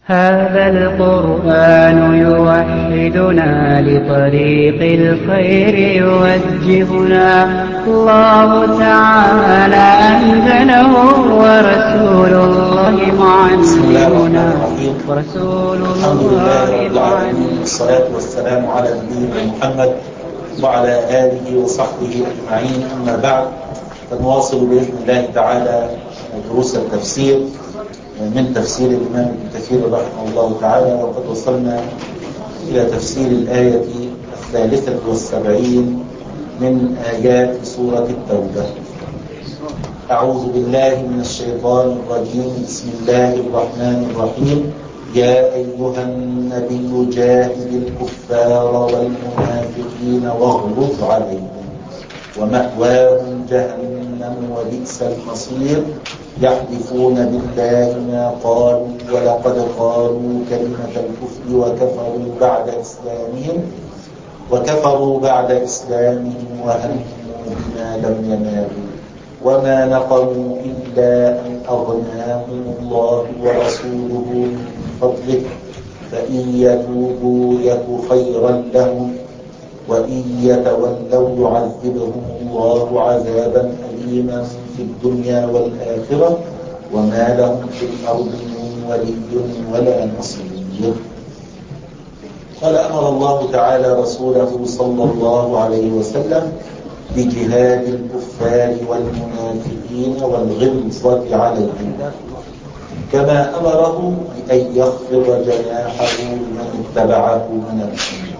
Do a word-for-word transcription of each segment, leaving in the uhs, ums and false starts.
هذا القرآن يوحدنا لطريق الخير يوجهنا. الله تعالى أنزله ورسول الله معلمنا ورسول الله معلمنا. والصلاة والسلام على نبينا محمد وعلى آله وصحبه أجمعين. أما بعد، فنواصل بإذن الله تعالى دروس التفسير من تفسير الإمام ابن كثير رحمه الله تعالى، وقد وصلنا إلى تفسير الآية الثالثة والسبعين من آيات سورة التوبة. أعوذ بالله من الشيطان الرجيم. بسم الله الرحمن الرحيم. يا أيها النبي جاهد الكفار والمنافقين واغلظ عليهم ومأواهم جهنم وبئس المصير. يحلفون بالله ما قالوا ولقد قالوا كلمة الكفر وكفروا بعد إسلامهم وكفروا بعد إسلامهم وهموا بما لم ينالوا وما نقموا إلا أن أغناهم الله ورسوله من فضله فإن يتوبوا يك خيرا لهم وإن يتولوا يعذبهم الله عذابا أليما في الدنيا والآخرة وما لهم في الأرض من ولي ولا نصير. قال أمر الله تعالى رسوله صلى الله عليه وسلم بجهاد الكفار والمنافقين والغلظة عليهم، كما أمره بأن يخفض جناحه لمن اتبعه من المؤمنين.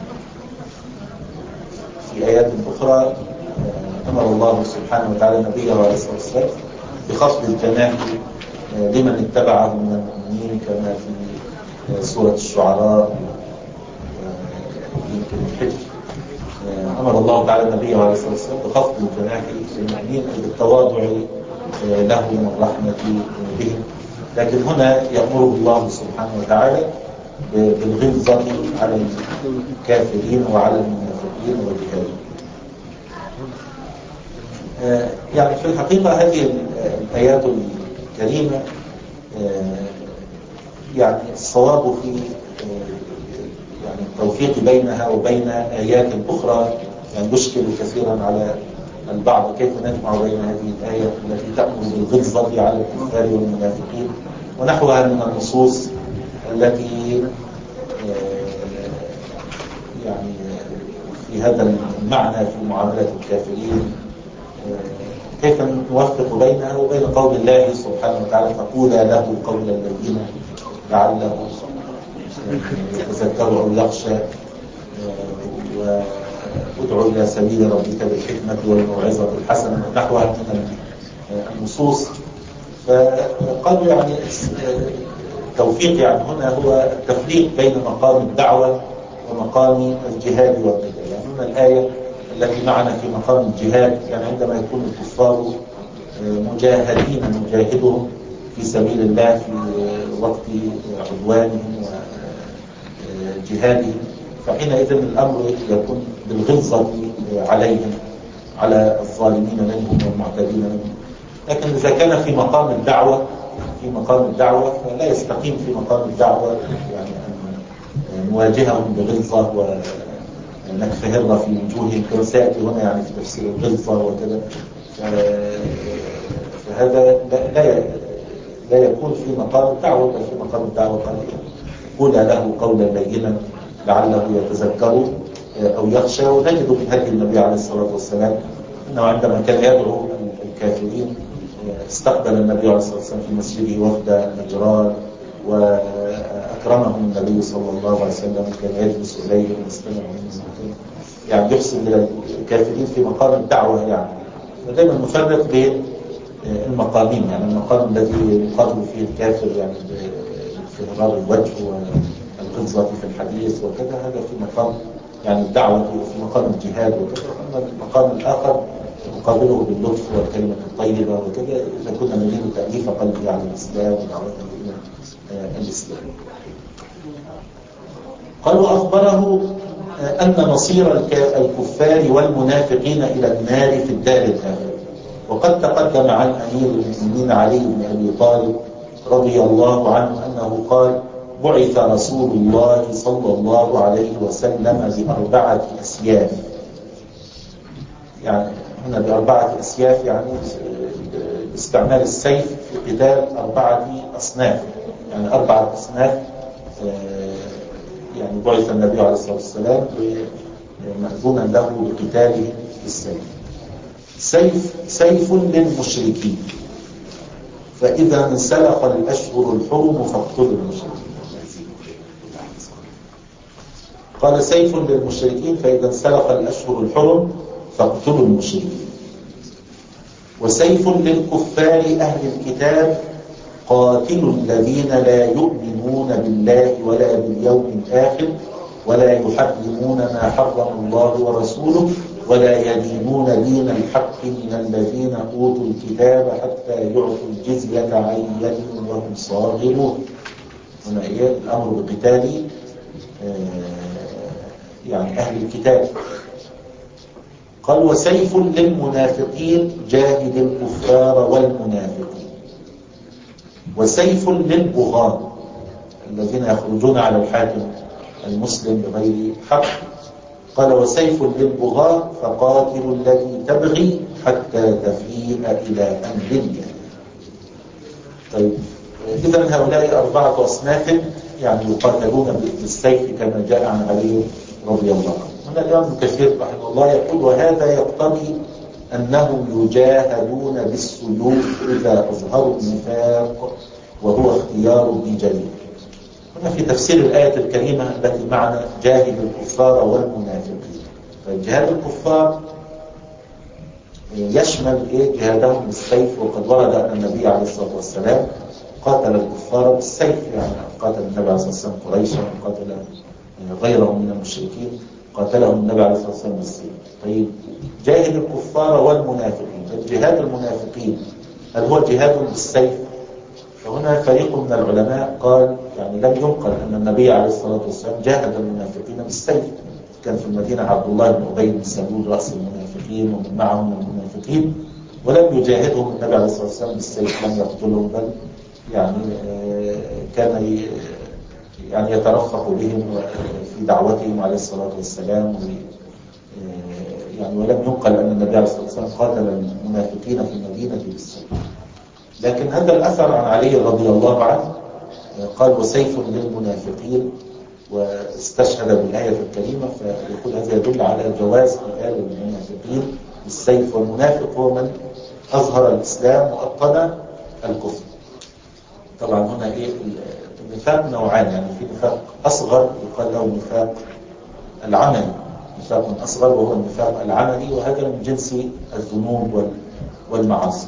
في آيات أخرى أمر الله سبحانه وتعالى نبيه عليه الصلاة والسلام بخفض الجناح لمن اتبعه من المؤمنين، كما في سورة الشعراء يمكن الحج. أمر الله تعالى نبيه عليه الصلاة والسلام بخفض الجناح للمؤمنين بالتواضع لهم والرحمة بهم، لكن هنا يأمره الله سبحانه وتعالى بالغلظة على الكافرين وعلى المنافقين والكافرين. يعني في الحقيقة هذه الآيات الكريمة يعني الصواب في يعني التوفيق بينها وبين آيات أخرى يعني يشكل كثيرا على البعض، كيف نجمع بين هذه الآية التي تأمر بالغلظة على الكفار والمنافقين ونحوها من النصوص التي يعني في هذا المعنى في معاملة الكافرين، كيف نوفق بينها وبين قول الله سبحانه وتعالى فقولا له قولا لينا لعله يتذكر أو يخشى وادعو إلى سبيل ربك بالحكمة والموعظة الحسنة ونحوها من النصوص. فقالوا يعني التوفيق يعني هنا هو التفريق بين مقام الدعوة ومقام الجهاد والقتال. يعني هنا الآية التي معنا في مقام الجهاد، يعني عندما يكون الكفار مجاهدين نجاهدهم في سبيل الله في وقت عدوانهم وجهادهم، فحينئذ الأمر يكون بالغلظة عليهم على الظالمين منهم والمعتدين منهم. لكن إذا كان في مقام الدعوة في مقام الدعوة فلا يستقيم في مقام الدعوة يعني أن نواجههم بغلظة ونكفهر في وجوههم كما سيأتي هنا يعني في تفسير الغلظة وكذا. فهذا لا لا يكون في مقام الدعوة، بل في مقام الدعوة قال قول له قولا لينا لعله يتذكر أو يخشى. ونجد من هدي النبي عليه الصلاة والسلام أنه عندما كان يدعو الكافرين استقبل النبي عليه الصلاة والسلام في مسجده وفد نجران وأكرمهم النبي صلى الله عليه وسلم، كان يجلس إليهم ويستمع منهم، يعني يحسن إلى الكافرين في مقام الدعوة. يعني ودائما نفرق بين المقامين، يعني المقام الذي يقابل فيه الكافر يعني بانفرار الوجه والغلظة في الحديث وكذا، هذا في مقام يعني الدعوة في مقام الجهاد وكذا. أما المقام الآخر نقابله باللطف والكلمة الطيبة وكذا إذا كنا نريد تأليف قلبه على الإسلام ودعوته إلى الإسلام. قالوا أخبره أن مصير الكفار والمنافقين إلى النار في الدار الآخرة. وقد تقدم عن أمير المؤمنين علي بن أبي طالب رضي الله عنه أنه قال بعث رسول الله صلى الله عليه وسلم بأربعة أسياف. يعني هنا بأربعة أسياف يعني استعمال السيف في قتال أربعة أصناف، يعني أربعة أصناف. يعني بعث النبي عليه الصلاة والسلام مأذونا له بقتاله بالسيف. سيف سيف للمشركين، فإذا انسلخ الأشهر الحرم فاقتلوا المشركين. قال سيف للمشركين فإذا انسلخ الأشهر الحرم فاقتلوا المشركين. وسيف للكفار أهل الكتاب قاتلوا الذين لا يؤمنون بالله ولا باليوم الآخر ولا يحرمون ما حرم الله ورسوله ولا يدينون دين الحق من الذين أوتوا الكتاب حتى يعطوا الجزية عن يد وهم صاغرون. هنا إيه الأمر بقتال يعني أهل الكتاب. قال وسيف للمنافقين جاهد الكفار والمنافقين. وسيف للبغاة الذين يخرجون على الحاكم المسلم بغير حق. قال وسيف للبغاة فقاتلوا الذي تبغي حتى تفيء إلى أمر الله. طيب إذن هؤلاء أربعة أصناف يعني يقاتلون بالسيف كما جاء عن علي رضي الله عنه. هنا الإمام ابن كثير رحمه الله يقول وهذا يقتضي أنهم يجاهدون بالسيوف إذا أظهروا النفاق وهو اختيار ابن جرير. هنا في تفسير الآية الكريمة التي معنا جاهد الكفار والمنافقين. فجهاد الكفار يشمل إيه جهادهم بالسيف، وقد ورد أن النبي عليه الصلاة والسلام قاتل الكفار بالسيف، يعني قاتل النبي عليه الصلاة والسلام قريشا وقاتل غيرهم من المشركين قاتلهم النبي عليه الصلاة والسلام بالسيف. طيب جاهد الكفار والمنافقين، جهاد المنافقين هل هو جهاد بالسيف؟ فهنا فريق من العلماء قال يعني لم ينقل أن النبي عليه الصلاة والسلام جاهد المنافقين بالسيف. كان في المدينة عبد الله بن أبي بن سلول رأس المنافقين ومن معهم من المنافقين، ولم يجاهدهم النبي عليه الصلاة والسلام بالسيف، لم يقتلهم، بل يعني كان يعني يترفق بهم في دعوتهم عليه الصلاة والسلام، يعني ولم ينقل أن النبي عليه الصلاة والسلام قاتل المنافقين في المدينة بالسيف. لكن هذا الأثر عن علي رضي الله عنه قال وسيف للمنافقين واستشهد بالآية الكريمة، فيقول هذا يدل على جواز قتال المنافقين بالسيف. والمنافق هو من أظهر الإسلام وأبطن الكفر. طبعا هنا إيه النفاق نوعان، يعني في نفاق أصغر يقال له نفاق العملي، نفاق أصغر وهو النفاق العملي، وهذا من جنس الذنوب والمعاصي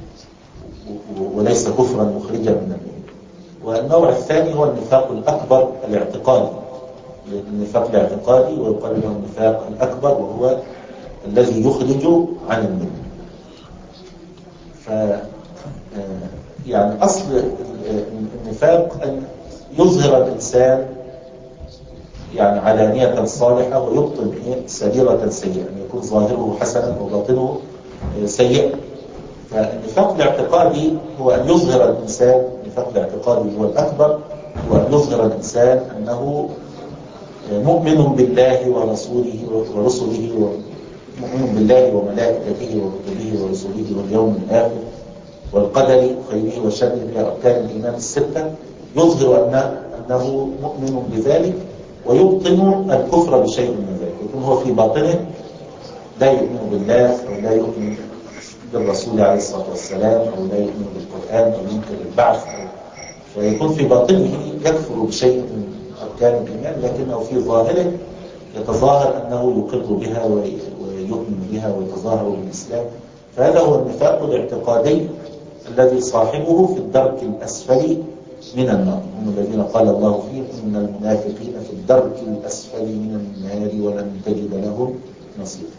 وليس كفرا مخرجا من المله. والنوع الثاني هو النفاق الأكبر الاعتقادي، النفاق الاعتقادي ويقال له النفاق الأكبر وهو الذي يخرج عن المله. ف يعني أصل النفاق أن يظهر الإنسان يعني علانية صالحة ويبطن سريرة سيئة، أن يكون ظاهره حسنا وباطنه سيئا. فالنفاق الاعتقادي هو أن يظهر الإنسان، النفاق الاعتقادي هو الأكبر، هو أن يظهر الإنسان أنه مؤمن بالله ورسوله ورسله ومؤمن بالله وملائكته وكتبه ورسله واليوم الآخر والقدر خيره وشره بأركان الإيمان الستة، يظهر أن أنه مؤمن بذلك ويبطن الكفر بشيء من ذلك، يكون هو في باطنه لا يؤمن بالله أو لا يؤمن بالرسول عليه الصلاة والسلام أو لا يؤمن بالقرآن أو ينكر البعث، ويكون في باطنه يكفر بشيء من أركان الإيمان، لكنه في ظاهره يتظاهر أنه يقر بها ويؤمن بها ويتظاهر بالإسلام. فهذا هو النفاق الاعتقادي الذي صاحبه في الدرك الأسفل من النار. هم الذين قال الله فيهم إن المنافقين في الدرك الأسفل من النار ولن تجد لهم نصيرا.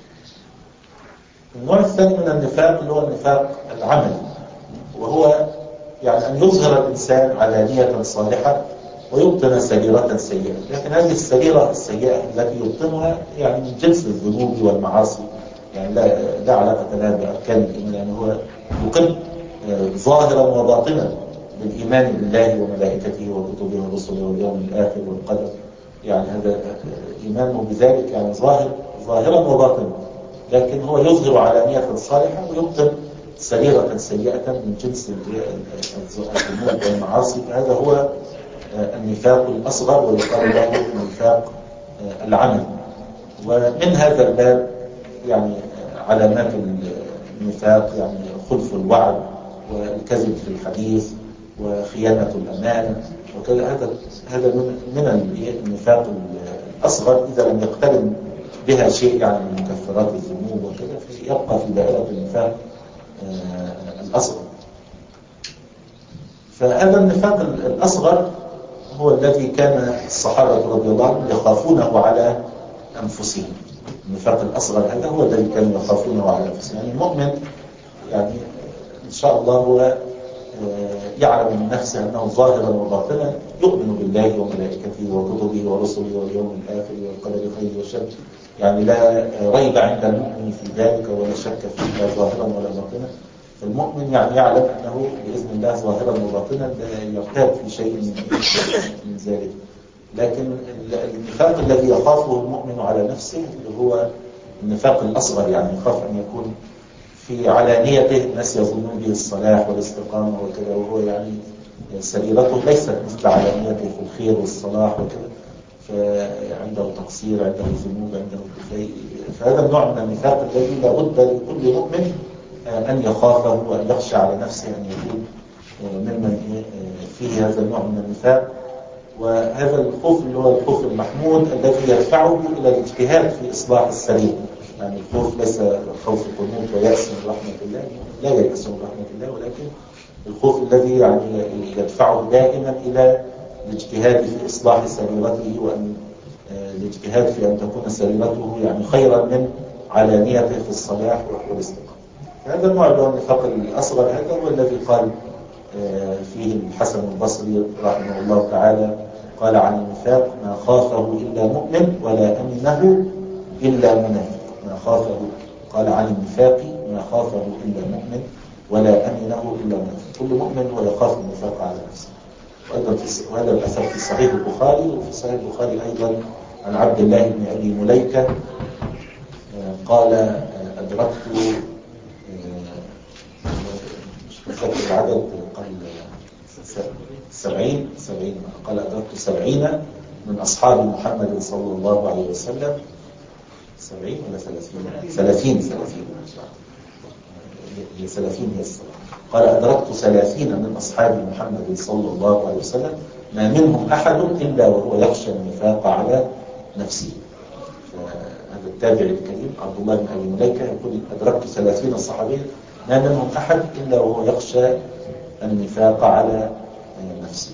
النوع الثاني من النفاق اللي هو النفاق العملي، وهو يعني أن يظهر الإنسان علانية صالحة ويبطن سريرة سيئة، لكن هذه السريرة السيئة التي يبطنها يعني من جنس الذنوب والمعاصي، يعني لا, لا علاقة لها بأركان الإيمان، يعني هو يقر ظاهرا وباطنا بالإيمان بالله وملائكته وكتبه ورسله واليوم الآخر والقدر، يعني هذا إيمانه بذلك يعني ظاهر ظاهرا وباطنا، لكن هو يظهر علانية صالحة ويبطن سريرة سيئة من جنس الذنوب والمعاصي. هذا هو النفاق الأصغر ويقال له نفاق العمل. ومن هذا الباب يعني علامات النفاق يعني خلف الوعد والكذب في الحديث وخيانة الأمان وكذا. هذا هذا من النفاق الأصغر إذا لم يقترن بها شيء يعني من مكفرات الذنوب وكذا، فيبقى في دائرة النفاق الأصغر. فهذا النفاق الأصغر هو الذي كان الصحابة رضي الله عنهم يخافونه على أنفسهم. النفاق الأصغر هذا هو الذي كانوا يخافونه على أنفسهم. يعني المؤمن يعني إن شاء الله هو يعلم من نفسه أنه ظاهرا وباطنا يؤمن بالله وملائكته وكتبه ورسله واليوم الآخر والقدر خيره وشر، يعني لا ريب عند المؤمن في ذلك ولا شك فيه لا ظاهرا ولا باطنا. فالمؤمن يعني يعلم أنه بإذن الله ظاهرا وباطنا لا يرتاب في شيء من ذلك. لكن النفاق الذي يخافه المؤمن على نفسه اللي هو النفاق الأصغر، يعني يخاف أن يكون في علانيته الناس يظنون به الصلاح والاستقامة وكذا، وهو يعني سريرته ليست مثل علانيته في الخير والصلاح وكذا، فعنده تقصير، عنده ذنوب، عنده شيء. فهذا النوع من النفاق الذي لابد لكل مؤمن أن يخافه وأن يخشى على نفسه أن يكون ممن فيه هذا النوع من النفاق. وهذا الخوف اللي هو الخوف المحمود الذي يدفعه إلى الاجتهاد في إصلاح السبيل. يعني الخوف ليس خوف قنوط ويأس من رحمة الله، لا يأس من رحمة الله، ولكن الخوف الذي يعني يدفعه دائما إلى الاجتهاد في إصلاح سريرته، وأن الاجتهاد في أن تكون سريرته يعني خيرا من علانيته في الصلاح والاستقامة. هذا النوع من النفاق الأصغر هذا هو الذي قال فيه الحسن البصري رحمه الله تعالى، قال عن النفاق: ما خافه إلا مؤمن ولا أمنه إلا منافق. ما خافه قال عن النفاق: ما خافه إلا مؤمن ولا أمنه إلا منافق. كل مؤمن هو يخاف النفاق على نفسه. وهذا الأثر في صحيح البخاري، وفي صحيح البخاري أيضا عن عبد الله بن أبي مليكة قال: أدركت مش العدد، قال سبعين سبعين قال أدركت سبعين من أصحاب محمد صلى الله عليه وسلم. سبعين ولا ثلاثين؟ ثلاثين ثلاثين هي ثلاثين هي الصلاة. قال: أدركت ثلاثين من أصحاب محمد صلى الله عليه وسلم ما منهم أحد إلا وهو يخشى النفاق على نفسه. هذا التابع الكريم عبد الله بن أبي مليكة يقول: أدركت ثلاثين صحابيا ما منهم أحد إلا وهو يخشى النفاق على نفسه.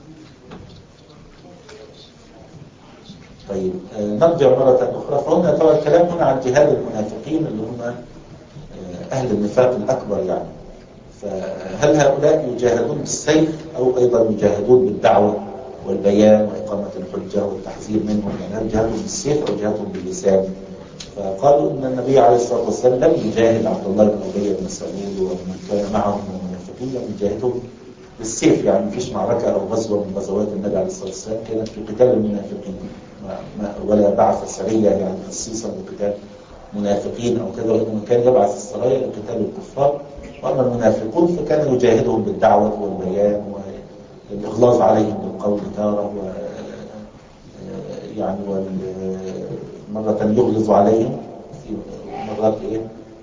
طيب نرجع مرة أخرى. فهنا طبعا الكلام هنا عن جهاد المنافقين اللي هم أهل النفاق الأكبر يعني. فهل هؤلاء يجاهدون بالسيف أو أيضا يجاهدون بالدعوة والبيان وإقامة الحجة والتحذير منهم؟ يعني هل جهادهم بالسيف أو جهادهم باللسان؟ فقالوا إن النبي عليه الصلاة والسلام لم يجاهد عبد الله بن أبي بن سلول ومن كان معهم من المنافقين، لم يجاهدهم بالسيف. يعني مفيش معركة أو غزوة من غزوات النبي عليه الصلاة والسلام كانت في قتال المنافقين، ولا بعث سرية يعني خصيصا لقتال منافقين أو كذا، وإنما كان يبعث السرايا لقتال الكفار. وأما المنافقون فكان يجاهدهم بالدعوة والبيان والإغلاظ عليهم بالقول تارة، و يعني مرة يغلظ عليهم في مرات إيه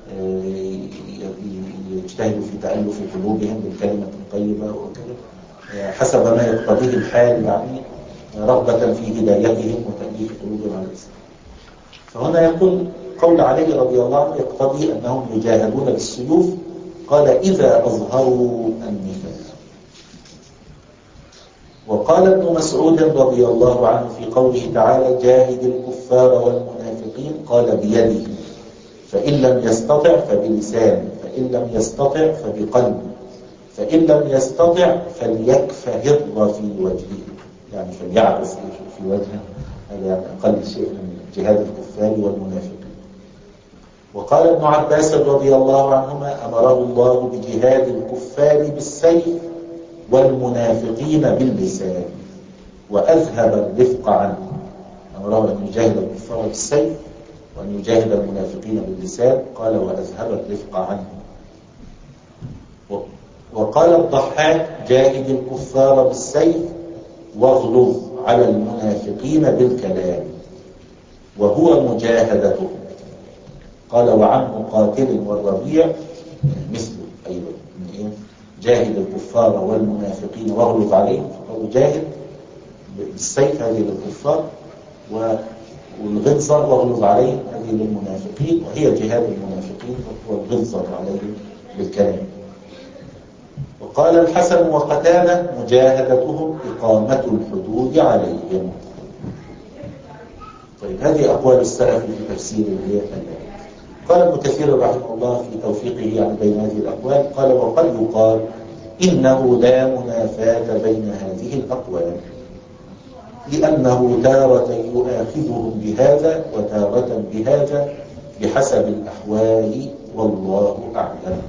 يجتهدوا في تألف قلوبهم بالكلمة الطيبة وكذا حسب ما يقتضيه الحال، يعني رغبة في هدايتهم وتأليف قلوبهم على الإسلام. فهنا يقول قول علي رضي الله عنه يقتضي أنهم يجاهدون بالسيوف. قال: إذا أظهروا النفاق. وقال ابن مسعود رضي الله عنه في قوله تعالى: جاهد الكفار والمنافقين، قال: بيده، فإن لم يستطع فبلسانه، فإن لم يستطع فبقلبه، فإن لم يستطع فليكفهر في وجهه، يعني فليعبس في وجهه. هذا يعني أقل شيء من جهاد الكفار والمنافقين. وقال ابن عباس رضي الله عنهما: أمره الله بجهاد الكفار بالسيف والمنافقين باللسان وأذهب الرفق عنه. أمره أن يجاهد الكفار بالسيف وأن يجاهد المنافقين باللسان، قال وأذهب الرفق عنه. وقال الضحاك جاهد الكفار بالسيف واغلظ على المنافقين بالكلام وهو مجاهدته. قال وعن مقاتل والربيع مثله أيضا، جاهد الكفار والمنافقين واغلظ عليهم، فقالوا جاهد بالسيف هذه للكفار، والغلظة واغلظ عليهم هذه للمنافقين، وهي جهاد المنافقين وهو الغلظة عليهم بالكلام. وقال الحسن وقتادة مجاهدتهم إقامة الحدود عليهم. طيب هذه أقوال السلف في تفسير الآية. قال ابن كثير رحمه الله في توفيقه يعني بين هذه الأقوال، قال وقد يقال إنه لا منافاة بين هذه الأقوال، لأنه تارة يؤاخذهم بهذا وتارة بهذا بحسب الأحوال والله أعلم.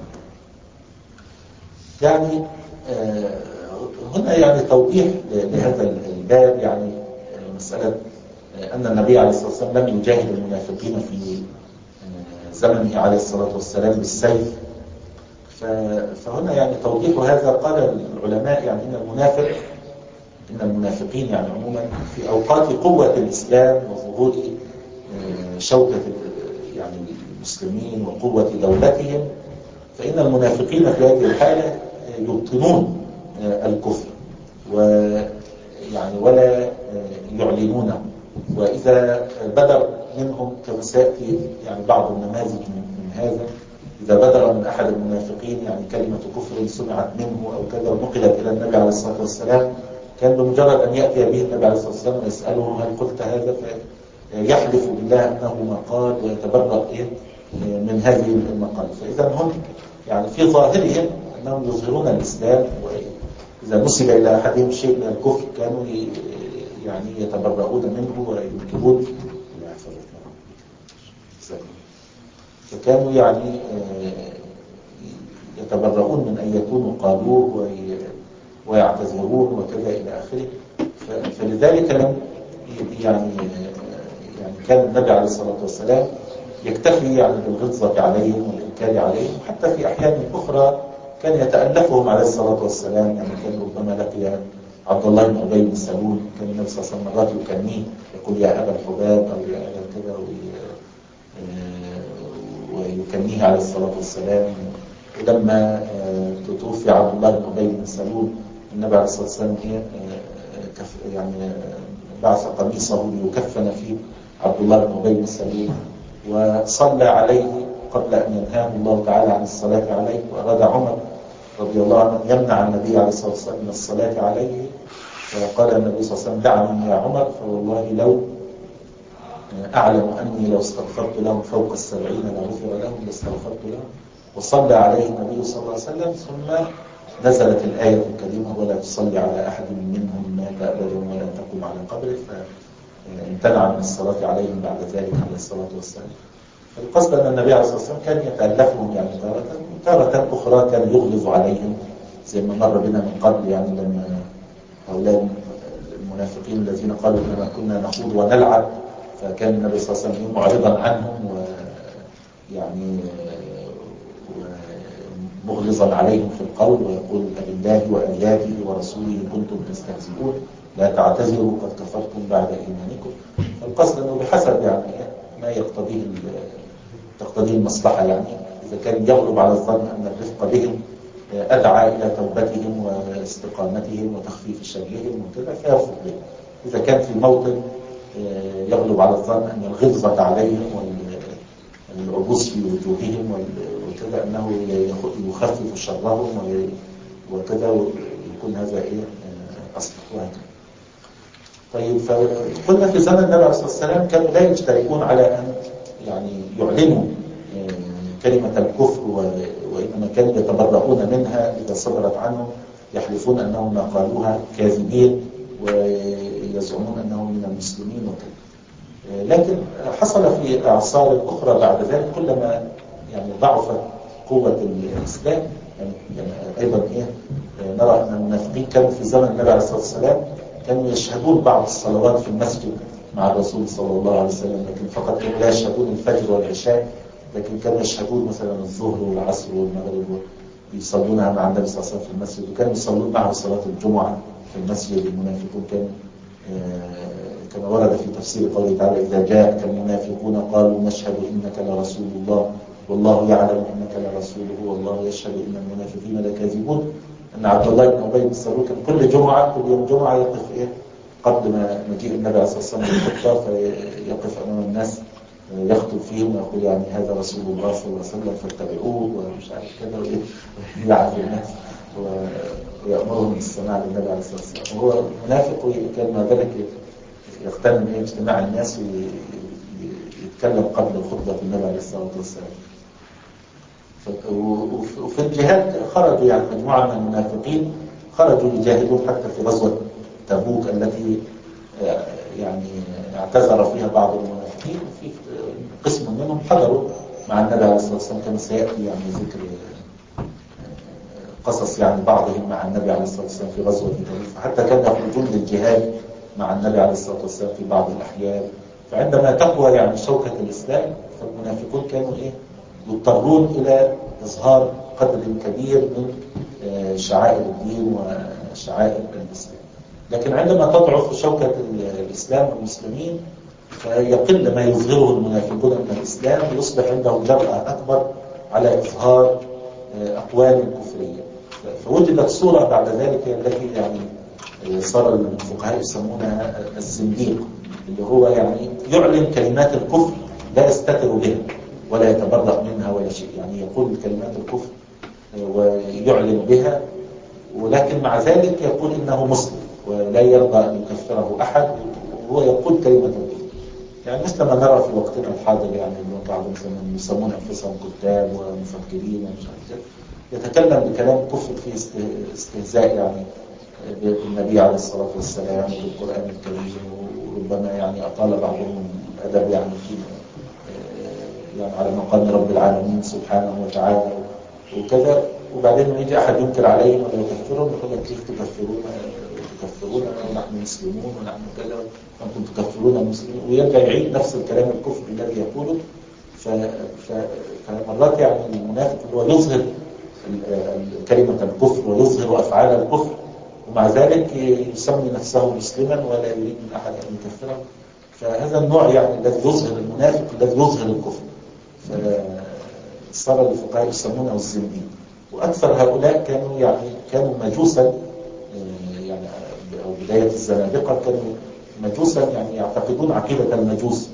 يعني آه هنا يعني توضيح لهذا الباب، يعني مسألة أن النبي عليه الصلاة والسلام لم يجاهد المنافقين في زمنه عليه الصلاة والسلام بالسيف. فهنا يعني توضيح هذا، قال العلماء يعني إن المنافق إن المنافقين يعني عموما في أوقات قوة الإسلام وظهور شوكة يعني المسلمين وقوة دولتهم، فإن المنافقين في هذه الحالة يبطنون الكفر ويعني ولا يعلنونه. وإذا بدر منهم كما سيأتي يعني بعض النماذج من هذا، إذا بدر من أحد المنافقين يعني كلمة كفر سمعت منه أو كذا ونقلت إلى النبي عليه الصلاة والسلام، كان بمجرد أن يأتي به النبي عليه الصلاة والسلام ويسأله هل قلت هذا، فيحلف بالله أنه ما قال ويتبرأ من هذه المقال. فإذا هم يعني في ظاهرهم أنهم يظهرون الإسلام، وإذا نسب إلى أحدهم شيء من الكفر كانوا يعني يتبرؤون منه وينكرون، فكانوا يعني يتبرؤون من أن يكونوا قالوه ويعتذرون وكذا إلى آخره. فلذلك لم يعني يعني كان النبي عليه الصلاة والسلام يكتفي يعني بالغلظة عليهم والإنكار عليهم، حتى في أحيان أخرى كان يتألفهم عليه الصلاة والسلام. يعني كان ربما لقي عبد الله بن أبي بن سلول، كان النبي صلى الله عليه وسلم مرات يكنيه يقول يا أبا الحباب أو يا أبا كذا، ويكنيه عليه الصلاة والسلام. ولما توفي عبد الله بن أبي بن سلول، النبي عليه الصلاة والسلام يعني بعث قميصه ليكفن فيه عبد الله بن أبي بن سلول، وصلى عليه قبل أن ينهاه الله تعالى عن الصلاة عليه. وأراد عمر رضي الله عنه يمنع النبي عليه الصلاة والسلام من الصلاة عليه، فقال النبي صلى الله عليه وسلم دعني يا عمر، فوالله لو أعلم أني لو استغفرت لهم فوق السبعين لغفر لهم لاستغفرت لهم. وصلى عليه النبي صلى الله عليه وسلم، ثم نزلت الآية الكريمة ولا تصلي على أحد منهم مات أبدا ولا تقم على قبره، فامتنع من الصلاة عليهم بعد ذلك عليه الصلاة والسلام. القصد أن النبي عليه الصلاة والسلام كان يتألفهم يعني تارة تارة أخرى كان يغلظ عليهم، زي ما مر بنا من قبل يعني لما هؤلاء المنافقين الذين قالوا إنما كنا نخوض ونلعب، فكان النبي صلى الله عليه وسلم معرضا عنهم ويعني مغلظا عليهم في القول، ويقول بالله وآياته ورسوله كنتم تستهزئون لا تعتذروا قد كفرتم بعد إيمانكم. فالقصد أنه بحسب يعني ما يقتضيه تقتضيه المصلحة، يعني إذا كان يغلب على الظن أن الرفق بهم أدعى إلى توبتهم واستقامتهم وتخفيف شرهم وكذا فيرفق بهم. إذا كان في موطن يغلب على الظن أن الغلظة عليهم والعبوس في وجوههم وكذا أنه يخفف شرهم وكذا، ويكون هذا إيه أصلح وهكذا. طيب، فقلنا في زمن النبي عليه الصلاة والسلام كانوا لا يجترئون على أن يعني يعلنوا كلمة الكفر، وإنما كانوا يتبرؤون منها إذا صدرت عنهم، يحلفون أنهم ما قالوها كاذبين ويزعمون أنهم من المسلمين وكذا. لكن حصل في أعصار أخرى بعد ذلك كلما يعني ضعفت قوة الإسلام يعني, يعني أيضا إيه نرى أن المنافقين كانوا في زمن النبي عليه الصلاة والسلام كانوا يشهدون بعض الصلوات في المسجد مع الرسول صلى الله عليه وسلم، لكن فقط كانوا لا يشهدون الفجر والعشاء، لكن كانوا يشهدون مثلا الظهر والعصر والمغرب يصلونها مع النبي صلى الله عليه وسلم في المسجد، وكانوا يصلون معه صلاة الجمعة في المسجد. المنافقون كانوا كما ورد في تفسير قوله تعالى: إذا جاءك المنافقون قالوا نشهد إنك لرسول الله والله يعلم إنك لرسوله والله يشهد إن المنافقين لكاذبون. أن عبد الله بن أبي بن سلول كان كل جمعة كل يوم جمعة يقف إيه قبل ما مجيء النبي عليه الصلاة والسلام بالخطبة، فيقف أمام الناس يخطب فيهم ويقول يعني هذا رسول الله صلى الله عليه وسلم فاتبعوه ومش عارف كذا، ويعظ الناس ويأمرهم بالسماع للنبي عليه الصلاة والسلام. وهو منافق وكان مع ذلك يغتنم اجتماع الناس ويتكلم قبل خطبة النبي عليه الصلاة والسلام. وفي الجهاد خرجوا يعني مجموعة من المنافقين خرجوا يجاهدون حتى في غزوة تبوك التي يعني اعتذر فيها بعض المنافقين، في قسم منهم حضروا مع النبي عليه الصلاة والسلام كما سيأتي يعني ذكر قصص يعني بعضهم مع النبي عليه الصلاة والسلام في غزوة تبوك، فحتى كانوا يخرجون للجهاد مع النبي عليه الصلاة والسلام في بعض الأحيان. فعندما تقوى يعني شوكة الإسلام فالمنافقون كانوا إيه يضطرون إلى إظهار قدر كبير من شعائر الدين وشعائر الإسلام. لكن عندما تضعف شوكة الإسلام والمسلمين فيقل ما يظهره المنافقون من الإسلام، ويصبح عندهم جرأة أكبر على إظهار أقوال كفرية. فوجدت صورة بعد ذلك التي يعني صار الفقهاء يسمونها الزنديق، اللي هو يعني يعلن كلمات الكفر لا يستتر بها ولا يتبرأ منها ولا شيء، يعني يقول كلمات الكفر ويعلن بها، ولكن مع ذلك يقول إنه مسلم ولا يرضى أن يكفره أحد، وهو يقول كلمة الكفر. يعني مثل ما نرى في وقتنا الحاضر يعني بعضهم يسمون أنفسهم كتاب ومفكرين ومش عارف كده، يتكلم بكلام كفر فيه استهزاء يعني بالنبي عليه الصلاة والسلام وبالقرآن الكريم، وربما يعني أطال بعضهم الأدب يعني في يعني على مقام رب العالمين سبحانه وتعالى وكذا. وبعدين يجي أحد ينكر عليهم ولا يكفرهم يقول لك كيف تكفرون تكفرون ونحن مسلمون ونحن كذا وأنتم تكفرون المسلمين، ويرجع يعيد نفس الكلام الكفر الذي يقوله. فمرات يعني المنافق هو يظهر كلمة الكفر ويظهر أفعال الكفر، ومع ذلك يسمي نفسه مسلما ولا يريد من أحد أن يكفره. فهذا النوع يعني الذي يظهر المنافق الذي يظهر الكفر، فصار الفقهاء يسمونه الزنديق. وأكثر هؤلاء كانوا يعني كانوا مجوسا، يعني أو بداية الزنادقة كانوا مجوسا يعني يعتقدون عقيدة المجوس،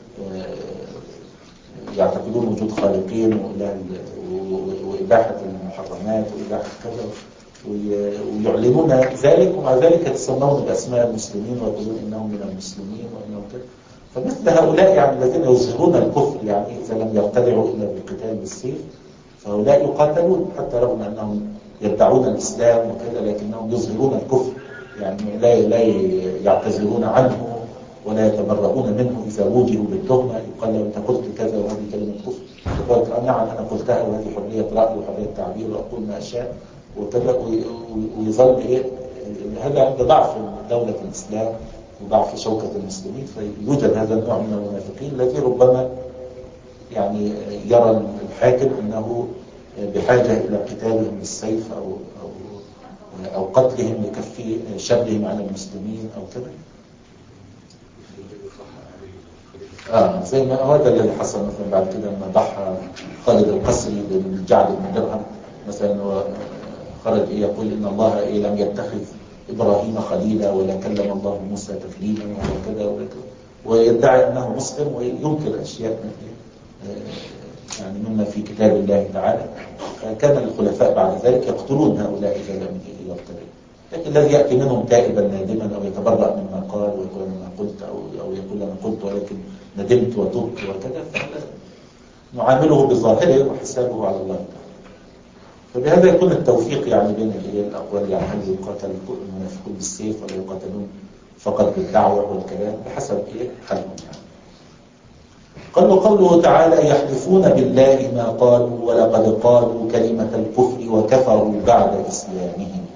يعتقدون وجود خالقين وإباحة المحرمات وإباحة كذا، ويعلنون ذلك، ومع ذلك يتسمون بأسماء المسلمين ويقولون إنهم من المسلمين وإنهم كذا. فمثل هؤلاء يعني الذين يظهرون الكفر، يعني إذا لم يرتدعوا إلا بالقتال بالسيف فهؤلاء يقاتلون حتى رغم أنهم يدعون الإسلام وكذا، لكنهم يظهرون الكفر، يعني لا لا يعتذرون عنه ولا يتبرؤون منه. إذا وجهوا بالتهمة يقال له أنت قلت كذا وهذه كلمة كفر، يقول نعم أنا قلتها وهذه حرية رأي وحرية تعبير وأقول ما أشاء وكذا، ويظل إيه هذا عند ضعف دولة الإسلام وضعف شوكة المسلمين. فيوجد هذا النوع من المنافقين الذي ربما يعني يرى الحاكم أنه بحاجة إلى قتالهم بالسيف أو أو أو قتلهم لكف شبههم على المسلمين أو كذا. آه زي ما هذا اللي حصل مثلا بعد كده لما ضحى خالد القسري بالجعد بن درهم مثلا، خرج يقول إن الله إيه لم يتخذ إبراهيم خليلا ولا كلم الله موسى تكليما ولا كذا ولا كذا، ويدعي أنه مسلم وينكر أشياء من يعني مما في كتاب الله تعالى. فكان الخلفاء بعد ذلك يقتلون هؤلاء إذا لم يقتلوا، لكن الذي يأتي منهم تائبا نادما أو يتبرأ مما قال ويقول أنا قلت أو أو يقول أنا قلت ولكن ندمت وتبت وكذا، فهذا نعامله بظاهره وحسابه على الله تعالى. فبهذا يكون التوفيق يعني بين الأقوال، يعني هل يقاتل المنافقون بالسيف ولا يقاتلون فقط بالدعوة والكلام بحسب إيه حالهم يعني. قال وقوله تعالى يحلفون بالله ما قالوا ولقد قالوا كلمة الكفر وكفروا بعد إسلامهم.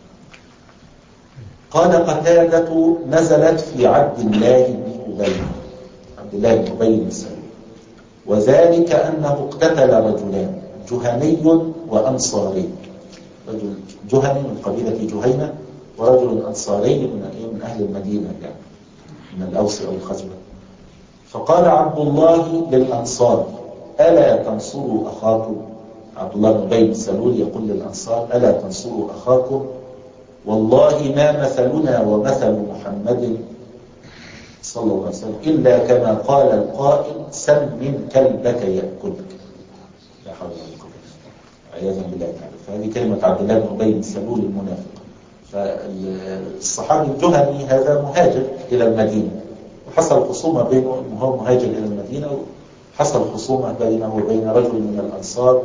قال قتادة: نزلت في عبد الله بن أبي عبد الله بن أبي بن سلول، وذلك أنه اقتتل رجلان، جهني وأنصاري، رجل جهني من قبيلة جهينة ورجل أنصاري من أهل المدينة يعني من الأوس أو الخزرج. فقال عبد الله للأنصار: ألا تنصروا أخاكم؟ عبد الله بن أبي بن سلول يقول للأنصار: ألا تنصروا أخاكم؟ والله ما مثلنا ومثل محمد صلى الله عليه وسلم إلا كما قال القائل: سمن كلبك يأكلك. لا حول ولا قوة عياذا بالله تعالى. فهذه كلمة عبد الله بن أبي بن سلول المنافق. فالصحابي الجهني هذا مهاجر إلى المدينة، وحصل خصومة بينه، هو مهاجر إلى المدينة، وحصل خصومة بينه وبين رجل من الأنصار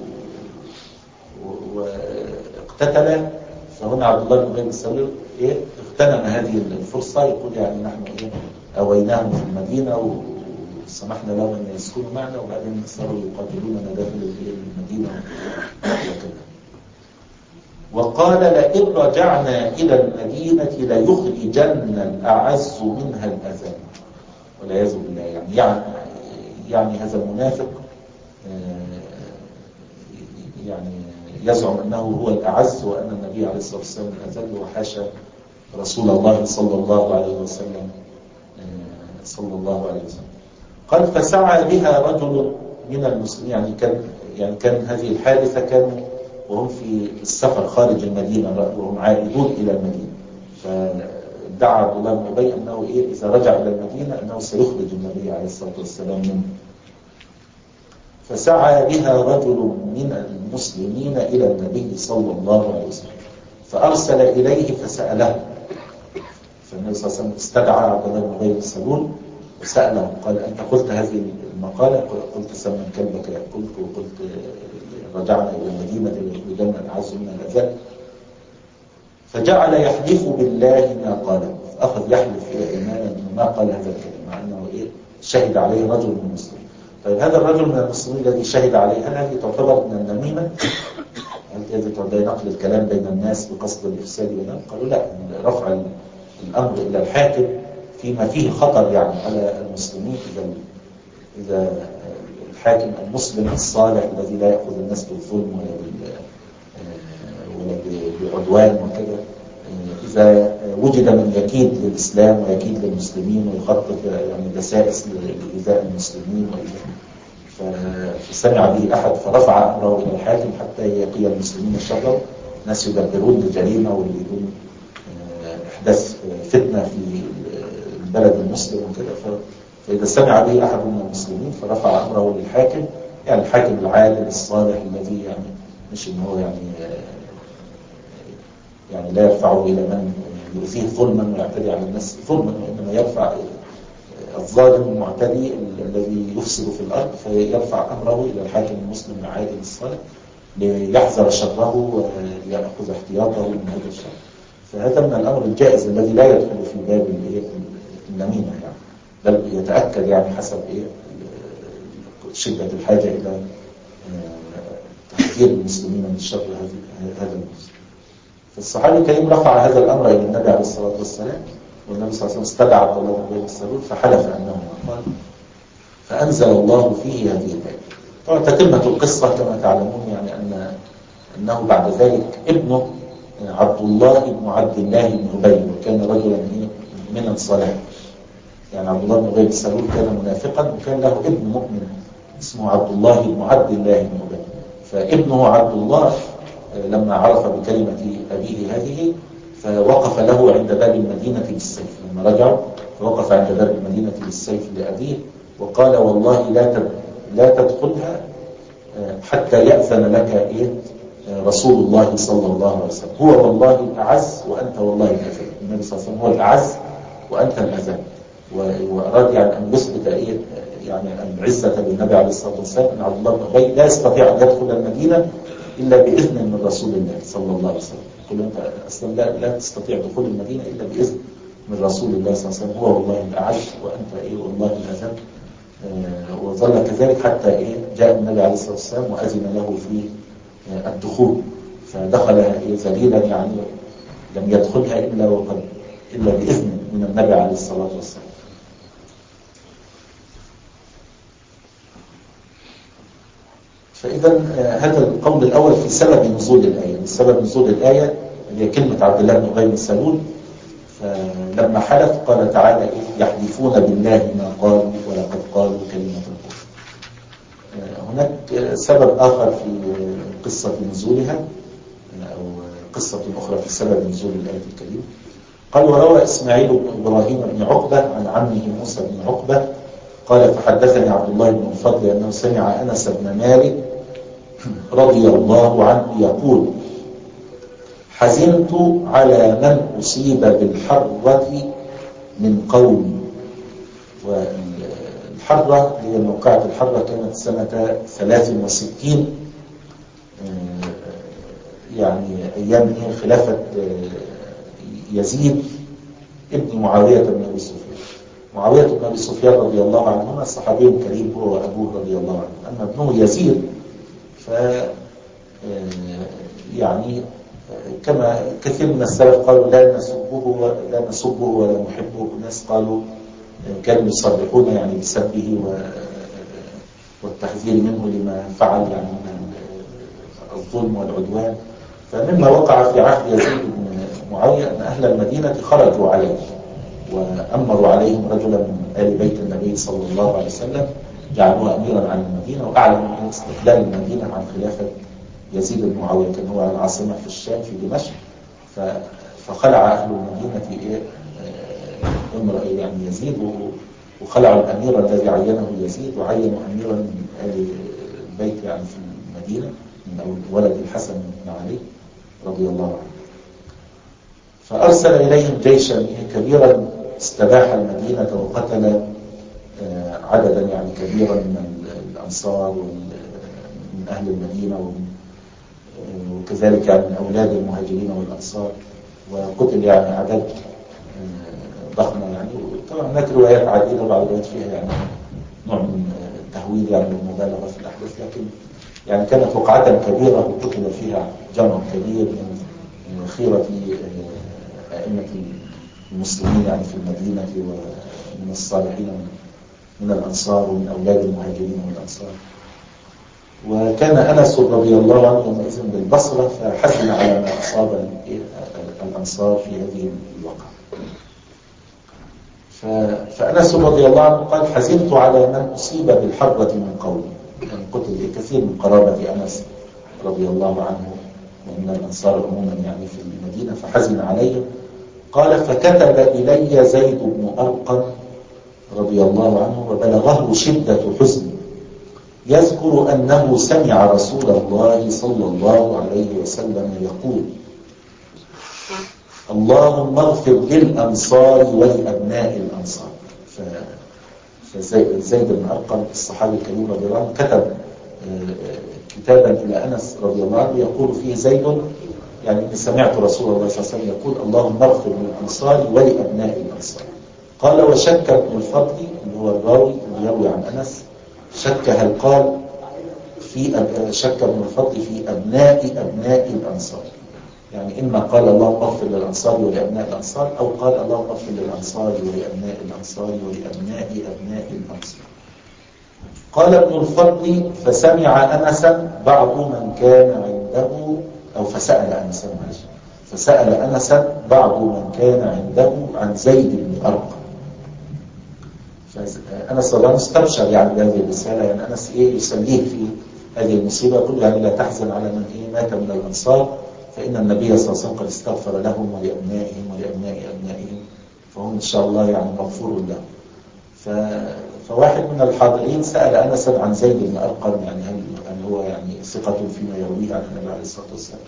واقتتل. فهنا عبد الله بن أبي بن سلول إيه اغتنم هذه الفرصة، يقول يعني نحن إيه أويناهم في المدينة وسمحنا لهم أن يسكنوا معنا، وبعدين صاروا يقاتلوننا داخل المدينة وكذا. وقال: لئن رجعنا إلى المدينة ليخرجن الأعز منها الأذل. والعياذ بالله. يعني, يعني يعني هذا المنافق يعني يزعم أنه هو الأعز وأن النبي عليه الصلاة والسلام الأذل، وحاشا رسول الله صلى الله عليه وسلم صلى الله عليه وسلم. قال: فسعى بها رجل من المسلمين. يعني كان يعني كان هذه الحادثة كانوا وهم في السفر خارج المدينة وهم عائدون إلى المدينة، فدعا عبد الله بن أبي أنه إيه إذا رجع إلى المدينة أنه سيخرج النبي عليه الصلاة والسلام منه. فسعى بها رجل من المسلمين إلى النبي صلى الله عليه وسلم، فأرسل إليه فسأله. فالنبي صلى الله عليه وسلم استدعى عبد الله بن أبي بن سلول وسأله، قال: أنت قلت هذه المقالة؟ قلت: سمن كلبك يأكلك، وقلت رجعنا إلى المدينة ليخرجن الأعز من الأذل. فجعل يحلف بالله ما قاله، أخذ يحلف إلى إيمانا أنه ما قال هذا الكلام، مع أنه إيه شهد عليه رجل من المسلمين. طيب هذا الرجل من المسلمين الذي شهد عليه، هل هذه تعتبر من النميمة؟ هل هذه تعتبر نقل الكلام بين الناس بقصد الإفساد والنم؟ قالوا لا، رفع الأمر إلى الحاكم فيما فيه خطر يعني على المسلمين، إذا إذا الحاكم المسلم الصالح الذي لا يأخذ الناس بالظلم ولا ولا بعدوان وكذا، إذا وجد من يكيد للإسلام ويكيد للمسلمين ويخطط يعني دسائس لإيذاء المسلمين، فسمع به أحد فرفع أمره إلى الحاكم حتى يقي المسلمين شره، ناس يدبرون لجريمة ويريدون إحداث فتنة في البلد المسلم وكذا. فإذا سمع به أحد من المسلمين فرفع أمره للحاكم، يعني الحاكم العادل الصالح الذي يعني مش إن هو يعني يعني لا يرفعه إلى من يؤذيه ظلما ويعتدي على الناس ظلما، وإنما يرفع الظالم المعتدي الذي يفسد في الأرض، فيرفع أمره إلى الحاكم المسلم العادل الصالح ليحذر شره ويأخذ احتياطه من هذا الشر. فهذا من الأمر الجائز الذي لا يدخل في باب النميمة يعني، بل يتأكد يعني حسب إيه شدة الحاجة إلى تحذير المسلمين من شر هذا المسلم. فالصحابي الكريم رفع هذا الأمر إلى النبي عليه الصلاة والسلام، والنبي صلى الله عليه وسلم استدعى عبد الله بن أبي بن سلول فحلف أنه قال، فأنزل الله فيه هذه الآية. طبعا تتمة القصة كما تعلمون يعني أن أنه بعد ذلك ابنه عبد الله بن عبد الله بن أبي، وكان رجلا مؤمنا صالحا. يعني عبد الله بن أبي بن سلول كان منافقا، وكان له ابن مؤمن اسمه عبد الله بن عبد الله بن أبي. فابنه عبد الله لما عرف بكلمة أبيه هذه فوقف له عند باب المدينة بالسيف. لما رجعوا فوقف عند باب المدينة بالسيف لأبيه وقال: والله لا لا تدخلها حتى يأذن لك إيه رسول الله صلى الله عليه وسلم. هو والله الأعز وأنت والله الأذل. النبي صلى الله عليه وسلم هو الأعز وأنت الأذل، وأراد يعني أن يثبت إيه يعني العزة بالنبي عليه الصلاة والسلام، أن عبد الله بن أبي لا يستطيع أن يدخل المدينة إلا بإذن من رسول الله صلى الله عليه وسلم. يقول أنت أصلا لا, لا تستطيع دخول المدينة إلا بإذن من رسول الله صلى الله عليه وسلم. هو والله الأعز وأنت إيه والله الأذل. آه وظل كذلك حتى إيه جاء النبي عليه الصلاة والسلام وأذن له في الدخول، فدخلها ذليلا يعني لم يدخلها إلا وقد إلا بإذن من النبي عليه الصلاة والسلام. فإذا هذا القول الأول في سبب نزول الآية. سبب نزول الآية هي كلمة عبد الله بن أبي بن سلول، فلما حلف قال تعالى يحلفون بالله ما قالوا ولقد قالوا كلمة الكفر. هناك سبب آخر في قصة نزولها أو قصة أخرى في سبب نزول الآية الكريمة. قال وروى إسماعيل بن إبراهيم بن عقبة عن عمه موسى بن عقبة قال فحدثني عبد الله بن الفضل أنه سمع أنس بن مالك رضي الله عنه يقول حزنت على من أصيب بالحرة من قومي. والحرة هي موقعة الحرة كانت سنة ثلاث وستين يعني أيام خلافة يزيد ابن معاوية بن أبي سفيان. معاوية بن أبي سفيان رضي الله عنهما الصحابي الكريم هو وأبوه رضي الله عنه. أما ابنه يزيد ف يعني كما كثير من السلف قالوا لا نسبه لا نسبه ولا نحبه. الناس قالوا كانوا يصرحون يعني بسبه والتحذير منه لما فعل يعني من الظلم والعدوان. فمما وقع في عهد يزيد بن معاوية أن أهل المدينة خرجوا عليه وأمروا عليهم رجلا من آل بيت النبي صلى الله عليه وسلم جعلوه أميرا عن المدينة وأعلنوا من استقلال المدينة عن خلافة يزيد بن معاوية. كان هو العاصمة في الشام في دمشق. فخلع أهل المدينة امرأة يعني يزيد وخلعوا الأمير الذي عينه يزيد وعينوا أميرا من آل البيت يعني في المدينة من ولد الحسن بن علي رضي الله عنه. فأرسل إليهم جيشا كبيرا استباح المدينة وقتل عددا يعني كبيرا من الأنصار ومن أهل المدينة وكذلك يعني من أولاد المهاجرين والأنصار وقتل يعني أعداد ضخمة يعني. طبعا هناك روايات عديدة وبعض الروايات فيها يعني نوع من التهويل يعني والمبالغة في الأحداث، لكن يعني كانت وقعة كبيرة وقتل فيها جمع كبير من خيرة أئمة المسلمين يعني في المدينة ومن الصالحين من الأنصار ومن أولاد المهاجرين والأنصار. وكان أنس رضي الله عنه يومئذ بالبصرة فحزن على ما أصاب الأنصار في هذه الوقعة. فأنس رضي الله عنه قال حزنت على من أصيب بالحرة من قومي. يعني قتل كثير من قرابة أنس رضي الله عنه ومن الأنصار عموما يعني في المدينة فحزن عليهم. قال فكتب إلي زيد بن أرقم رضي الله عنه وبلغه شدة حزن يذكر أنه سمع رسول الله صلى الله عليه وسلم يقول اللهم اغفر للأنصار ولأبناء الأنصار. فزيد بن أرقم الصحابي الكريم رضي الله عنه كتب كتابا إلى أنس رضي الله عنه يقول فيه زيد يعني سمعت رسول الله صلى الله عليه وسلم يقول اللهم اغفر للأنصار ولأبناء الأنصار. قال وشك ابن الفضل اللي هو الراوي اللي يروي عن أنس شك هل قال في شك ابن الفضل في أبناء أبناء الأنصار، يعني إما قال اللهم اغفر للأنصار ولأبناء الأنصار أو قال اللهم اغفر للأنصار ولأبناء الأنصار ولأبناء أبناء الأنصار. قال ابن الفضل فسمع أنسا بعض من كان عنده أو فسأل أنسا فسأل أنسا بعض من كان عنده عن زيد بن أرقم. فأنس رضي الله عنه استبشر يعني بهذه الرسالة، يعني أنس إيه يسليه في هذه المصيبة يقول يعني لا تحزن على من إيه مات من الأنصار فإن النبي صلى الله عليه وسلم قد استغفر لهم ولأبنائهم ولأبناء أبنائهم فهم إن شاء الله يعني مغفور لهم. ف... فواحد من الحاضرين سأل أنسا عن زيد بن أرقم يعني هل هو يعني ثقة فيما يرويه عن النبي عليه الصلاة والسلام.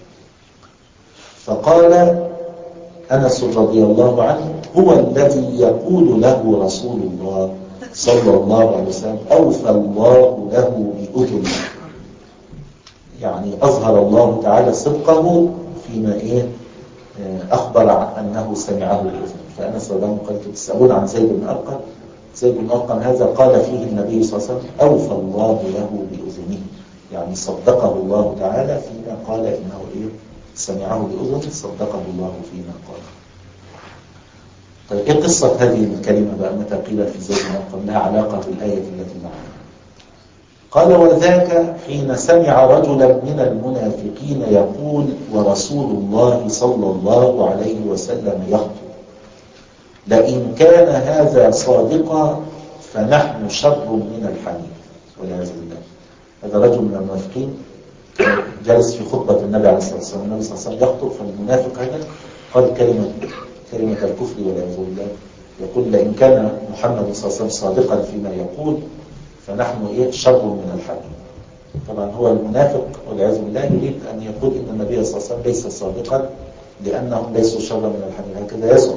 فقال أنس رضي الله عنه هو الذي يقول له رسول الله صلى الله عليه وسلم أوفى الله له بأذنه، يعني أظهر الله تعالى صدقه فيما إيه أخبر عن أنه سمعه بأذنه. فأنس رضي الله عنه قال تسألون عن زيد بن أرقم، زيد بن أرقم هذا قال فيه النبي صلى الله عليه وسلم أوفى الله له بأذنه، يعني صدقه الله تعالى فيما قال إنه إيه سمعه بأذنه، صدقه الله فيما قال. طيب إيه قصة هذه الكلمة بقى متى قيل في زيد بن أرقم لها علاقة بالآية التي معنا؟ قال وذاك حين سمع رجلا من المنافقين يقول ورسول الله صلى الله عليه وسلم يخطب لئن كان هذا صادقا فنحن شر من الحمير والعياذ بالله. هذا رجل من المنافقين جالس في خطبة النبي عليه الصلاة والسلام، النبي صلى الله عليه وسلم يخطب، فالمنافق هنا قال كلمة كلمة الكفر والعياذ بالله، يقول لئن كان محمد صلى الله عليه وسلم صادقا فيما يقول فنحن إيه شر من الحمير. طبعا هو المنافق والعياذ بالله يريد أن يقول إن النبي صلى الله عليه وسلم ليس صادقا لأنهم ليسوا شر من الحمير، هكذا يزعم.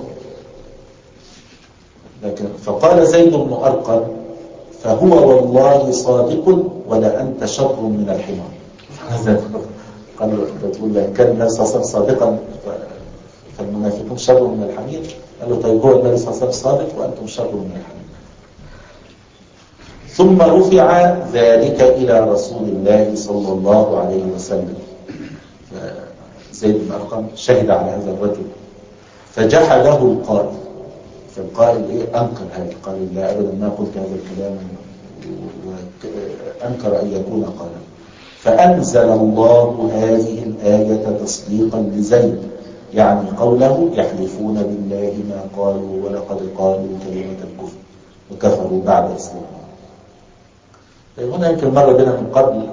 لكن فقال زيد بن أرقم فهو والله صادق ولا أنت شر من الحمار. قال له تقول لئن كان النبي صلى الله عليه وسلم صادقا فالمنافقون شر من الحمير. قال له طيب هو النبي صلى الله عليه وسلم صادق وأنتم شر من الحمير. ثم رفع ذلك إلى رسول الله صلى الله عليه وسلم، فزيد بن أرقم شهد على هذا الرجل فجحده القائل، فالقائل إيه أنكر هذا، قال لا أبدا ما قلت هذا الكلام، وأنكر أن يكون قالا. فأنزل الله هذه الآية تصديقا لزيد، يعني قوله يحلفون بالله ما قالوا ولقد قالوا كلمة الكفر وكفروا بعد إسلامهم. هنا يمكن مر بنا من قبل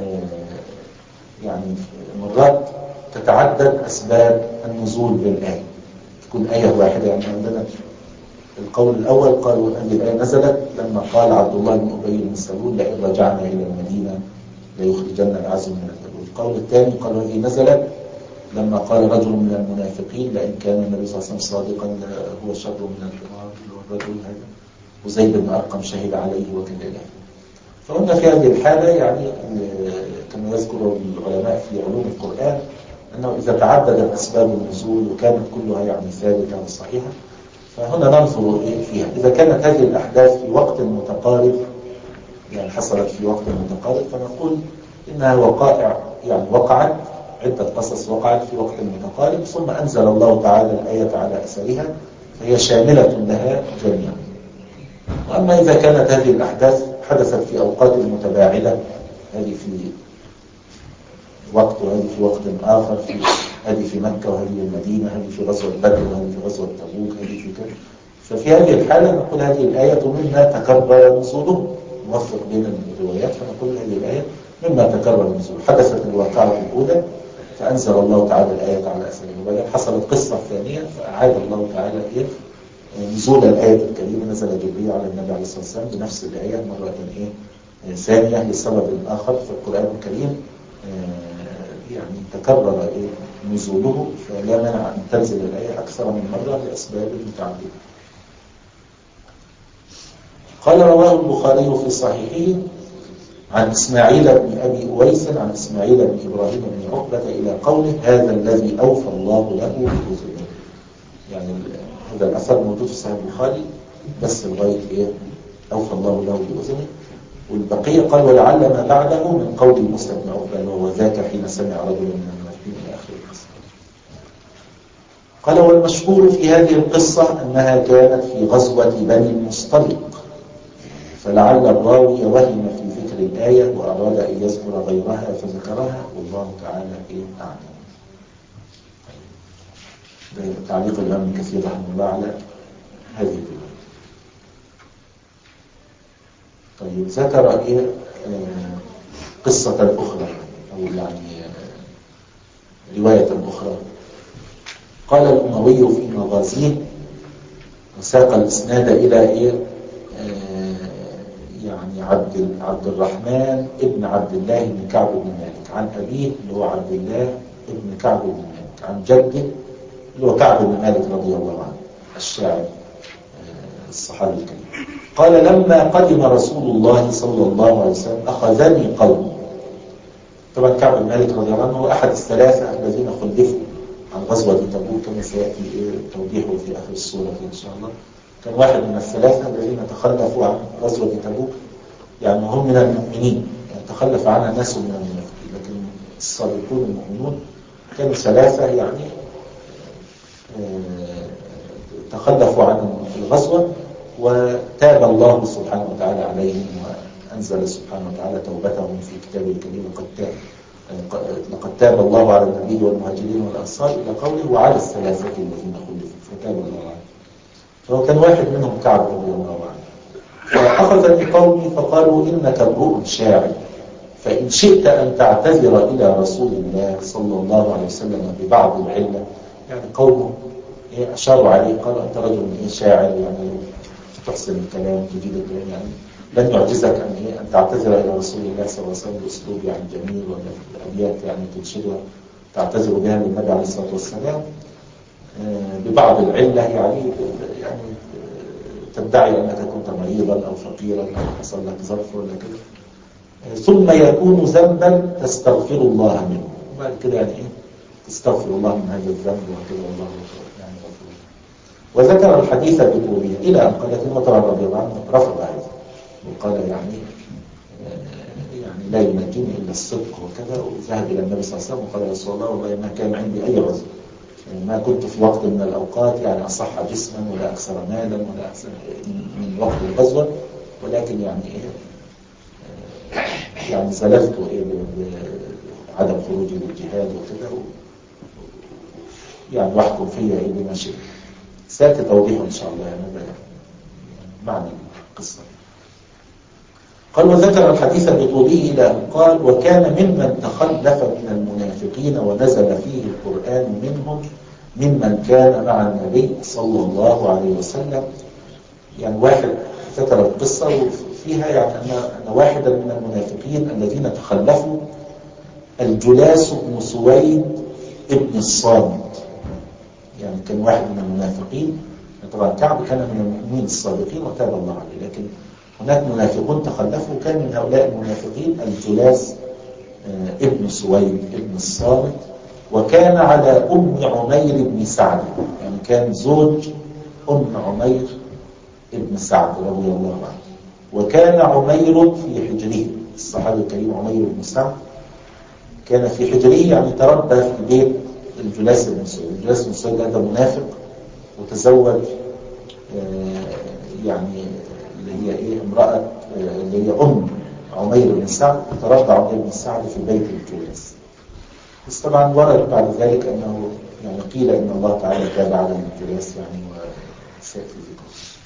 يعني مرات تتعدد أسباب النزول بالآية، تكون آية واحدة. يعني عندنا القول الأول قالوا أن الآية نزلت لما قال عبد الله بن أبي بن سلول لئن رجعنا إلى المدينة ليخرجن الأعز من الأذل. القول الثاني قالوا هذه نزلت لما قال رجل من المنافقين لئن كان النبي صلى الله عليه وسلم صادقا هو شر من الحمار، الرجل هذا وزيد بن أرقم شهد عليه وكذا. فقلنا في هذه الحالة يعني كما يذكر العلماء في علوم القرآن أنه إذا تعددت أسباب النزول وكانت كلها يعني ثابتة وصحيحة فهنا ننظر فيها. إذا كانت هذه الأحداث في وقت متقارب يعني حصلت في وقت متقارب فنقول إنها وقائع يعني وقعت عدة قصص وقعت في وقت متقارب ثم أنزل الله تعالى الآية على أثرها فهي شاملة لها جميعا. وأما إذا كانت هذه الأحداث حدثت في أوقات متباعدة، هذه في وقت وهذه في وقت آخر، في هذه في مكة وهذه في المدينة، هذه في غزوة بدر وهذه في غزوة تبوك، هذه في كذا، ففي هذه الحالة نقول هذه الآية مما تكرر نزوله، نوفق بين الروايات فنقول هذه الآية مما تكرر نزوله. حدثت الواقعة الأولى فأنزل الله تعالى الآية على أثرها، وبعدين حصلت قصة ثانية فأعاد الله تعالى إيه نزول الآية الكريمة، نزل جبريل على النبي عليه الصلاة والسلام بنفس الآية مرة إيه ثانية لسبب آخر في القرآن الكريم يعني تكرر إيه نزوله، فلا منع أن تنزل الآية أكثر من مرة لأسباب متعددة. قال رواه البخاري في صحيحه عن إسماعيل بن أبي أويس عن إسماعيل بن إبراهيم بن عقبة إلى قوله هذا الذي أوفى الله له بأذنه. يعني هذا الأثر موجود في صحيح البخاري بس لغاية إيه أوفى الله له بأذنه، والبقية قال ولعل ما بعده من قول موسى بن عقبة وذاك حين سمع رجل من المنافقين إلى آخر القصة. قال والمشهور في هذه القصة أنها كانت في غزوة بني المصطلق، فلعل الراوي وهم في ذكر الآية وأراد أن يذكر غيرها فذكرها والله تعالى إيه أعلم. ده تعليق الإمام ابن كثير رحمه الله على هذه الرواية. طيب ذكر إيه آه قصة أخرى أو يعني آه رواية أخرى. قال الأموي في مغازيه وساق الإسناد إلى إيه يعني عبد عبد الرحمن ابن عبد الله بن كعب بن مالك عن أبيه اللي هو عبد الله ابن كعب بن مالك عن جده اللي هو كعب بن مالك رضي الله عنه الشاعر الصحابي الكريم. قال لما قدم رسول الله صلى الله عليه وسلم أخذني قومي. طبعا كعب بن مالك رضي الله عنه هو أحد الثلاثة الذين خلفوا عن غزوة تبوك كما سيأتي توضيحه في آخر السورة إن شاء الله. كان واحد من الثلاثة الذين تخلفوا عن غزوة تبوك، يعني هم من المؤمنين يعني تخلف عنها ناس من المنافقين، لكن الصادقون المؤمنون كانوا ثلاثة يعني تخلفوا عن الغزوة، وتاب الله سبحانه وتعالى عليهم وأنزل سبحانه وتعالى توبتهم في كتابه الكريم. لقد تاب لقد تاب الله على النبي والمهاجرين والأنصار إلى قوله وعلى الثلاثة الذين خلفوا فتاب الله عليهم. فهو كان واحد منهم كعب رضي الله عنه. فأخذني قومي فقالوا إنك امرؤ شاعر، فإن شئت أن تعتذر إلى رسول الله صلى الله عليه وسلم ببعض العلة، يعني قومه أشاروا عليه قالوا أنت رجل شاعر يعني تحسن الكلام تجيد الكلام، يعني لن يعجزك أن أن تعتذر إلى رسول الله صلى الله عليه وسلم بأسلوب يعني جميل ولا أبيات يعني تنشدها تعتذر بها للنبي عليه الصلاة والسلام ببعض العلة، يعني يعني تدعي أنك كنت مريضا أو فقيرا أو حصل لك ظرف ولا كده، ثم يكون ذنبا تستغفر الله منه، وبعد كده يعني إيه تستغفر الله من هذا الذنب وكذا والله يعني غفور. وذكر الحديث بطوله إلى أن قال ثم طبعا رضي الله عنه رفض هذا وقال يعني يعني لا ينجيني إلا الصدق وكذا، وذهب إلى النبي صلى الله عليه وسلم وقال يا رسول الله والله ما كان عندي أي عذر، يعني ما كنت في وقت من الأوقات يعني أصح جسما ولا أكثر مالا ولا أكثر من وقت الغزوة، ولكن يعني إيه يعني زللت إيه بعدم خروجي للجهاد وكذا، يعني واحكم فيها إيه بما شئت. سيأتي توضيح إن شاء الله يعني هذا معنى القصة. قال وذكر الحديث بطوله إلى أن قال وكان ممن تخلف من المنافقين ونزل فيه القرآن منهم ممن كان مع النبي صلى الله عليه وسلم. يعني واحد ذكر القصة وفيها يعني أن, أن واحدا من المنافقين الذين تخلفوا الجلاس بن سويد ابن الصامت، يعني كان واحد من المنافقين، طبعا كعب كان من المؤمنين الصادقين وتاب الله عليه، لكن هناك منافقون تخلفوا، كان من هؤلاء المنافقين الجلاس ابن سويد ابن الصامت، وكان على أم عمير بن سعد، يعني كان زوج أم عمير ابن سعد رضي الله عنه، وكان عمير في حجره، الصحابي الكريم عمير بن سعد كان في حجره يعني تربى في بيت الجلاس بن سويد. الجلاس بن سويد هذا منافق وتزوج يعني اللي هي ايه امرأة اللي هي أم عمير بن سعد، تربى عمير بن سعد في بيت الجلاس. بس طبعا ورد بعد ذلك أنه يعني قيل إن الله تعالى تاب على الجلاس يعني وسيأتي ذكره.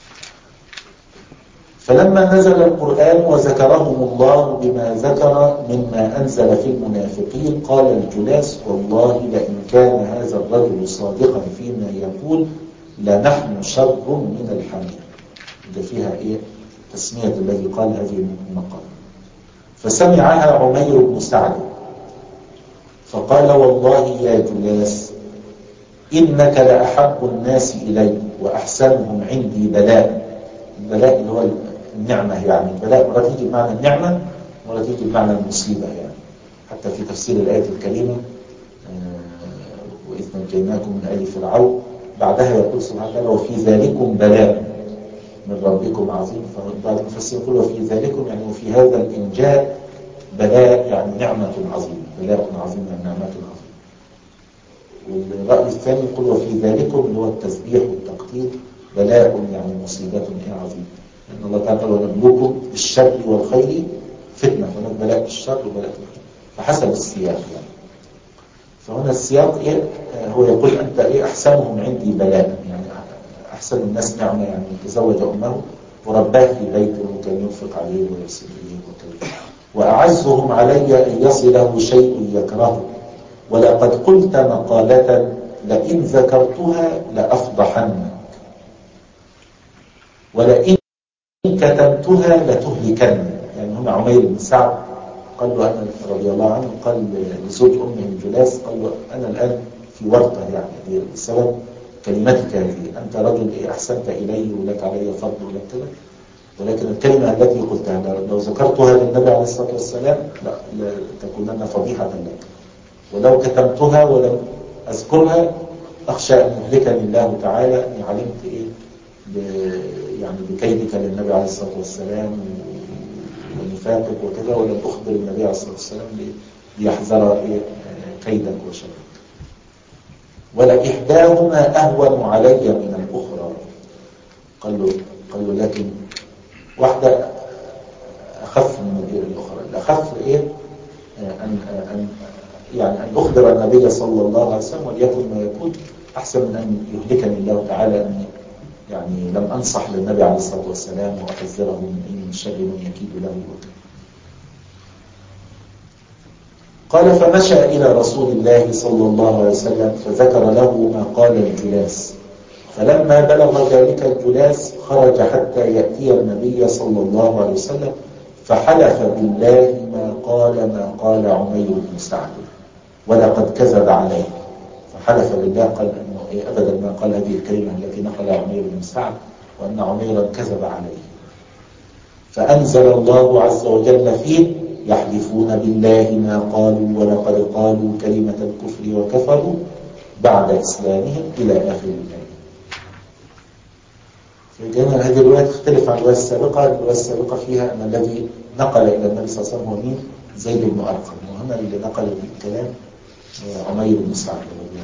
فلما نزل القرآن وذكرهم الله بما ذكر مما أنزل في المنافقين قال الجلاس والله لئن كان هذا الرجل صادقا فيما يقول لنحن شر من الحمير. ده فيها إيه تسمية الذي قال هذه المقال. فسمعها عمير بن سعد فقال والله يا جلاس إنك لأحب الناس إلي وأحسنهم عندي بلاء. البلاء اللي هو النعمة، يعني البلاء مرة تيجي بمعنى النعمة مرة تيجي بمعنى المصيبة، يعني حتى في تفسير الآية الكريمة وإذ نجيناكم من آل فرعون بعدها يقول سبحانه وتعالى وفي ذلكم بلاء من ربكم عظيم. فبعض المفسرين يقول وفي ذلكم يعني وفي هذا الإنجاء بلاء يعني نعمة عظيمة، بلاء عظيم يعني نعمة عظيمة. والرأي الثاني يقول وفي ذلكم اللي هو التسبيح والتقدير بلاء يعني مصيبة عظيمة، لأن الله تعالى ونبلوكم بالشر والخير فتنة، هناك بلاء بالشر وبلاء بالخير فحسب السياق يعني. فهنا السياق إيه هو يقول أنت إيه أحسنهم عندي بلاء، يعني أحسن الناس نعمة، يعني تزوج أمه ورباه في بيته وكان ينفق عليه ويرسل إليه وكذا. وأعزهم علي أن يصله شيء يكرهه ولقد قلت مقالة لئن ذكرتها لأفضحنك ولئن كتمتها لتهلكن. يعني هنا عمير بن سعد قال له أنا رضي الله عنه قال لزوج أمه الجلاس قال له أنا الآن في ورطة يعني بسبب كلمتك هذه، أنت رجل إيه أحسنت إلي ولك علي فضل ولك كذا، ولكن الكلمة التي قلتها لو ذكرتها للنبي عليه الصلاة والسلام لا تكونن فضيحة لك، ولو كتمتها ولم أذكرها أخشى أن يهلكني الله تعالى أني علمت إيه يعني بكيدك للنبي عليه الصلاة والسلام ونفاقك وكذا، ولم أخبر النبي عليه الصلاة والسلام ليحذر كيدك وشرك. ولإحداهما أهون علي من الأخرى. قال له, قال له لكن واحدة أخف من الأخرى. الأخف إيه؟ أن, أن يعني أن أخبر النبي صلى الله عليه وسلم وليكن ما يكون أحسن من أن يهلكني الله تعالى أني يعني لم أنصح للنبي عليه الصلاة والسلام وأحذره من شر من يكيد له. قال فمشى إلى رسول الله صلى الله عليه وسلم فذكر له ما قال الجلاس، فلما بلغ ذلك الجلاس خرج حتى يأتي النبي صلى الله عليه وسلم فحلف بالله ما قال ما قال عمير بن سعد ولقد كذب عليه. فحلف بالله قال أنه إيه أبدا ما قال هذه الكلمة التي نقل عمير بن سعد وأن عميرا كذب عليه. فأنزل الله عز وجل فيه يحلفون بالله ما قالوا ولقد قالوا كلمة الكفر وكفروا بعد إسلامهم إلى آخر الآية. فجأنا هذه الرواية تختلف عن الرواية السابقة. الرواية السابقة فيها أن الذي نقل إلى النبي صلى الله عليه وسلم هو مين؟ زيد بن أرقم، وهنا اللي نقل الكلام عمير بن سعد رضي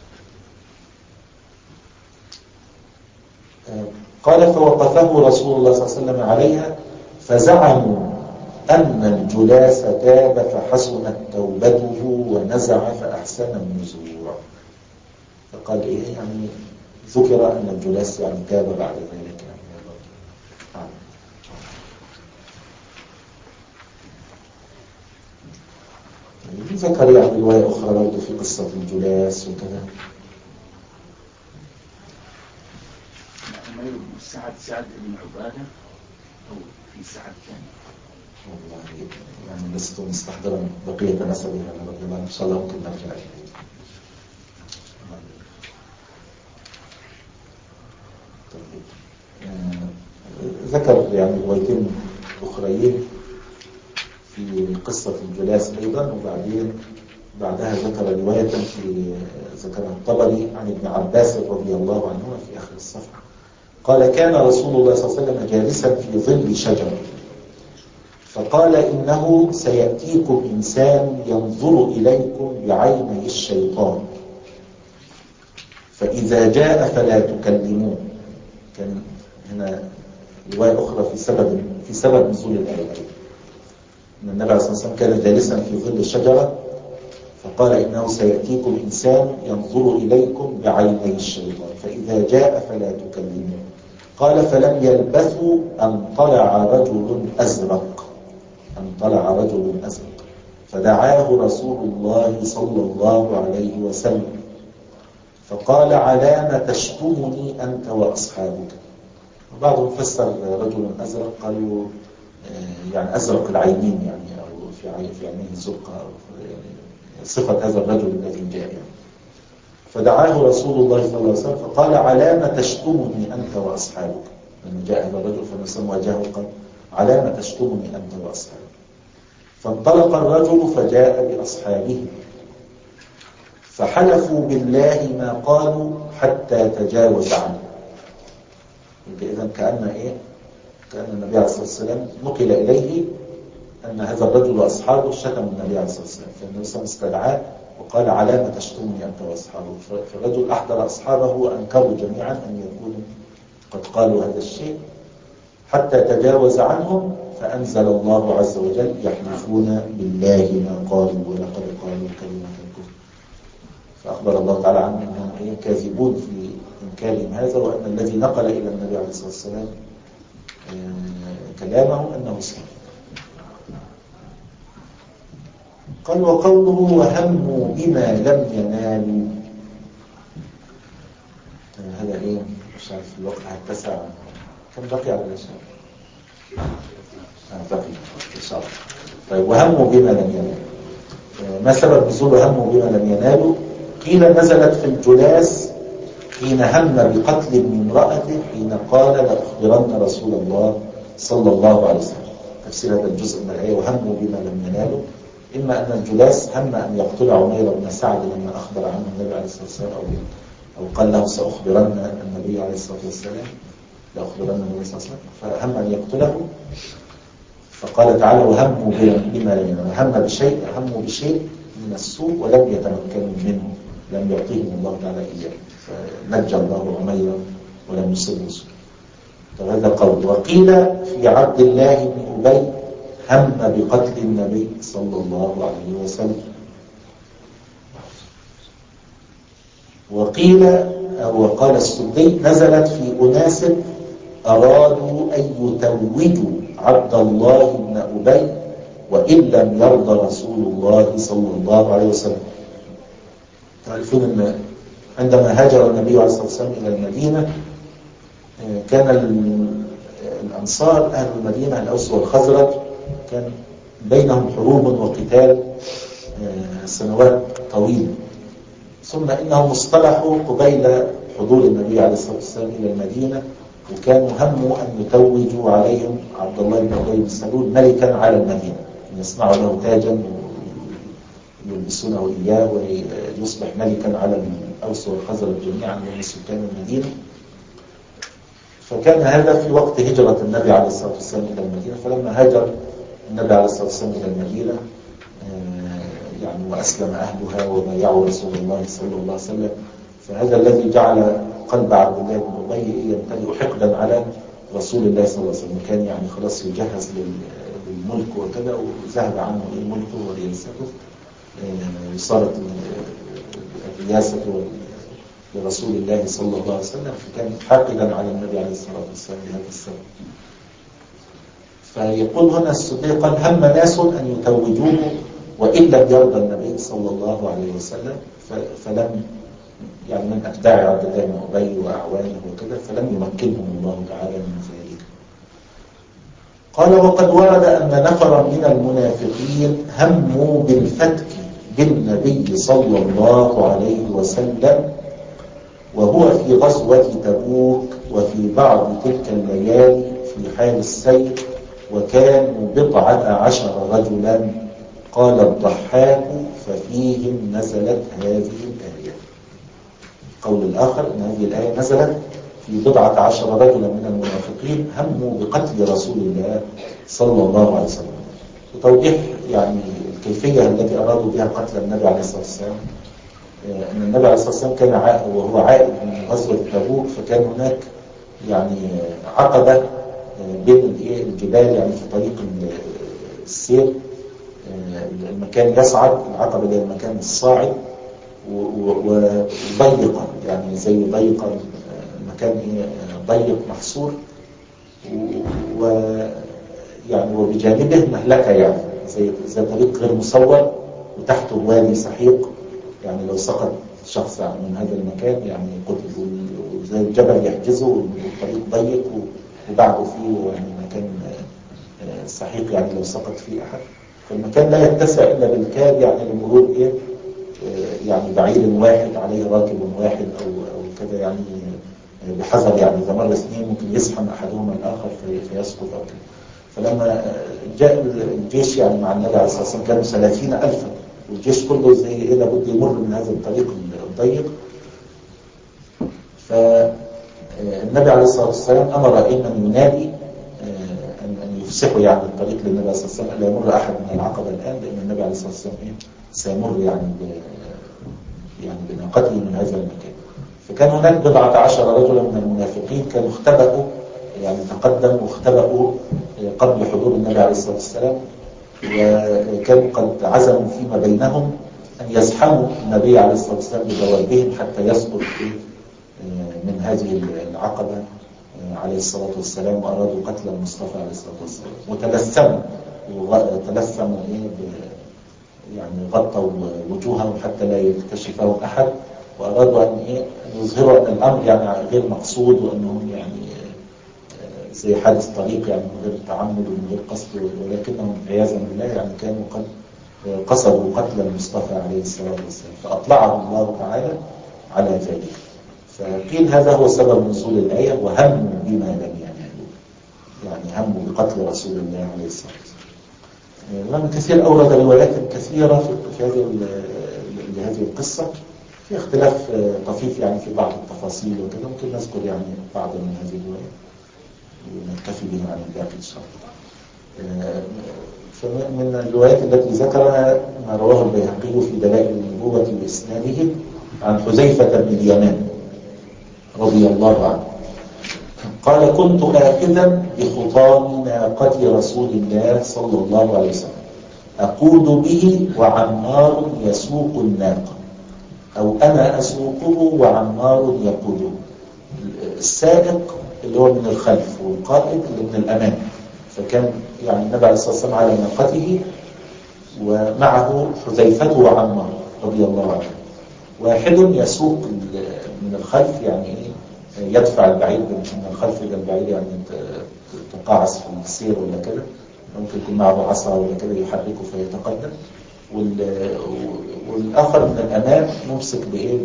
الله. قال فوقفه رسول الله صلى الله عليه وسلم عليها فزعموا أن الجلاس تاب فحسنت توبته ونزع فأحسن النزوع. فقال إيه يعني ذكر أن الجلاس يعني تاب بعد ذلك يعني. ذكر يعني رواية أخرى برضه في قصة الجلاس وكذا. سعد سعد بن عبادة أو في سعد ثاني؟ والله يعني لست مستحضرا بقية نسبها رضي الله إن شاء الله ممكن نرجع إليه. ذكر يعني روايتين أخريين في قصة الجلاس أيضا، وبعدين بعدها ذكر رواية في ذكرها الطبري عن ابن عباس رضي الله عنهما في آخر الصفحة. قال كان رسول الله صلى الله عليه وسلم جالسا في ظل شجر فقال إنه سيأتيكم إنسان ينظر إليكم بعيني الشيطان فإذا جاء فلا تكلموه. كان هنا رواية أخرى في سبب في سبب نزول الآية أن النبي عليه الصلاة والسلام كان جالسا في ظل الشجرة فقال إنه سيأتيكم إنسان ينظر إليكم بعيني الشيطان فإذا جاء فلا تكلموه. قال فلم يلبثوا أن طلع رجل أزرق أن طلع رجل أزرق فدعاه رسول الله صلى الله عليه وسلم فقال على ما تشتمني أنت وأصحابك. وبعضهم فسر رجل أزرق قالوا يعني أزرق العينين يعني أو في عينيه زرقة يعني صفة هذا الرجل الذي جاء يعني. فدعاه رسول الله صلى الله عليه وسلم فقال على ما تشتمني أنت وأصحابك. لما جاء هذا الرجل فنسلم وجهه قال على ما تشتمني أنت وأصحابك. فانطلق الرجل فجاء بأصحابه فحلفوا بالله ما قالوا حتى تجاوز عنه. إذن كأن إيه كأن النبي عليه الصلاة والسلام نقل إليه أن هذا الرجل وأصحابه شتموا النبي عليه الصلاة والسلام فالنبي صلى الله عليه وسلم استدعاه وقال على ما تشتمني أنت وأصحابه. فالرجل أحضر أصحابه وأنكروا جميعا أن يكونوا قد قالوا هذا الشيء حتى تجاوز عنهم فأنزل الله عز وجل يحلفون بالله ما قالوا ولقد قالوا كلمة الكفر. فأخبر الله تعالى عنهم أنهم إيه كاذبون في إنكارهم هذا وأن الذي نقل إلى النبي عليه الصلاة والسلام كلامه أنه صحيح. قال وقوله وهموا بما لم ينالوا هذا إيه مش عارف الوقت هتسع كم بقي على الأشياء آه بقي إن شاء الله. طيب وهموا بما لم ينالوا ما سبب نزول وهموا بما لم ينالوا؟ قيل نزلت في الجلاس حين هم بقتل ابن امرأته حين قال لأخبرن رسول الله صلى الله عليه وسلم. تفسير هذا الجزء من الآية وهموا بما لم ينالوا إما أن الجلاس هم أن يقتل عمير بن سعد لما أخبر عنه النبي عليه الصلاة والسلام أو, أو قال له سأخبرن النبي عليه الصلاة والسلام لأخبرن النبي صلى الله عليه وسلم فهم أن يقتله فقال تعالى وهموا بما لم ينالوا، هم بشيء هموا بشيء من السوء ولم يتمكنوا منه، لم يعطيهم الله تعالى إياه، فنجى الله عميرا ولم يصبه سوء. فهذا قول. وقيل في عبد الله بن أبي هم بقتل النبي صلى الله عليه وسلم. وقيل أو قال السدي نزلت في أناس أرادوا أن يتوجوا عبد الله بن أبي وإن لم يرضى رسول الله صلى الله عليه وسلم. تعرفون أن عندما هاجر النبي عليه الصلاة والسلام إلى المدينة كان الأنصار أهل المدينة الأوس والخزرج كان بينهم حروب وقتال سنوات طويلة، ثم إنهم اصطلحوا قبيل حضور النبي عليه الصلاة والسلام إلى المدينة، وكانوا هموا أن يتوجوا عليهم عبد الله بن أبي بن سلول ملكا على المدينة، أن يصنعوا له تاجا ويلبسونه إياه ويصبح ملكا على الأوس والخزرج جميعا ومن سكان المدينة. فكان هذا في وقت هجرة النبي عليه الصلاة والسلام إلى المدينة. فلما هاجر النبي عليه الصلاة والسلام إلى المدينة يعني وأسلم أهلها وبايعوا رسول الله صلى الله عليه وسلم، فهذا الذي جعل قلب عبد الله بن أبي يمتلئ حقدا على رسول الله صلى الله عليه وسلم. كان يعني خلاص يجهز للملك وكذا، وذهب عنه ملكه ورياسته، وصارت الرياسة لرسول الله صلى الله عليه وسلم، فكان حاقدا على النبي عليه الصلاة والسلام لهذا السبب. فيقول هنا السدي قال هم ناس أن يتوجوه وإن لم يرضى النبي صلى الله عليه وسلم، فلم يعني من أتباع عبد الله بن أبي وأعوانه وكذا، فلم يمكنهم الله تعالى من ذلك. قال وقد ورد أن نفرا من المنافقين هموا بالفتك بالنبي صلى الله عليه وسلم وهو في غزوة تبوك وفي بعض تلك الليالي في حال السير، وكانوا بضعة عشر رجلا. قال الضحاك ففيهم نزلت هذه الآية. قول الآخر أن هذه الآية نزلت في بضعة عشر رجلا من المنافقين هموا بقتل رسول الله صلى الله عليه وسلم. وتوضيح يعني الكيفية التي أرادوا بها قتل النبي عليه الصلاة والسلام، أن النبي عليه الصلاة والسلام كان عائد وهو عائد من غزوة تبوك، فكان هناك يعني عقبة بين الجبال يعني في طريق السير، المكان يصعد العقبة إلى المكان الصاعد وضيقة يعني زي ضيقة مكان ضيق محصور، ويعني وبجانبه مهلكة يعني زي زي طريق غير مصور وتحته وادي سحيق، يعني لو سقط شخص من هذا المكان يعني قتل، وزي الجبل يحجزه والطريق ضيق وبعده فيه يعني مكان سحيق يعني لو سقط فيه أحد، فالمكان لا يتسع إلا بالكاد يعني لمرور إيه يعني بعير واحد عليه راكب واحد أو أو كذا يعني بحذر، يعني إذا مر اثنين ممكن يزحم أحدهما الآخر في فيسقط أو كذا. فلما جاء الجيش يعني مع النبي عليه الصلاة والسلام كانوا ثلاثين ألفا، والجيش كله زي إيه لابد يمر من هذا الطريق الضيق. فالنبي عليه الصلاة والسلام أمر إن من ينادي أن يفسحوا يعني الطريق للنبي عليه الصلاة والسلام، لا يمر أحد من العقبة الآن، لأن النبي عليه الصلاة والسلام إيه سيمر يعني يعني بناقته من هذا المكان. فكان هناك بضعة عشر رجلا من المنافقين كانوا اختبأوا يعني تقدموا واختبأوا قبل حضور النبي عليه الصلاة والسلام، وكانوا قد عزموا فيما بينهم أن يزحموا النبي عليه الصلاة والسلام بدوابهم حتى يسقط من هذه العقبة عليه الصلاة والسلام، وأرادوا قتل المصطفى عليه الصلاة والسلام. وتلثموا وتلثموا إيه يعني غطوا وجوههم حتى لا يكتشفهم أحد، وأرادوا أن إيه أن يظهروا أن الأمر يعني غير مقصود، وأنهم يعني زي حادث طريق يعني من غير تعمد ومن غير قصد، ولكنهم عياذا بالله يعني كانوا قد قصدوا قتل المصطفى عليه الصلاة والسلام، فأطلعهم الله تعالى على ذلك. فقيل هذا هو سبب نزول الآية وهموا بما لم ينالوا، يعني هموا بقتل رسول الله عليه الصلاة والسلام. لأن كثير أورد روايات كثيرة في هذه لهذه القصة، في اختلاف طفيف يعني في بعض التفاصيل وكذا، ممكن نذكر يعني بعض من هذه الروايات ونكتفي بها عن الباقي إن شاء الله. من الروايات التي ذكرها ما رواه البيهقي في دلائل النبوة وإسناده عن حذيفة بن اليمان رضي الله عنه قال كنت آخذا بخطام ناقة رسول الله صلى الله عليه وسلم أقود به وعمار يسوق الناقة أو أنا أسوقه وعمار يقوده. السائق اللي هو من الخلف والقائد اللي من الأمام. فكان يعني النبي عليه الصلاة والسلام على ناقته ومعه حذيفة وعمار رضي الله عنه. واحد يسوق من الخلف يعني يدفع البعيد من الخلف إلى البعيد يعني تقاعس في السير ولا كده. ممكن يكون معه عصا ولا كده يحركه فيتقدم. والآخر من الأمام ممسك بإيه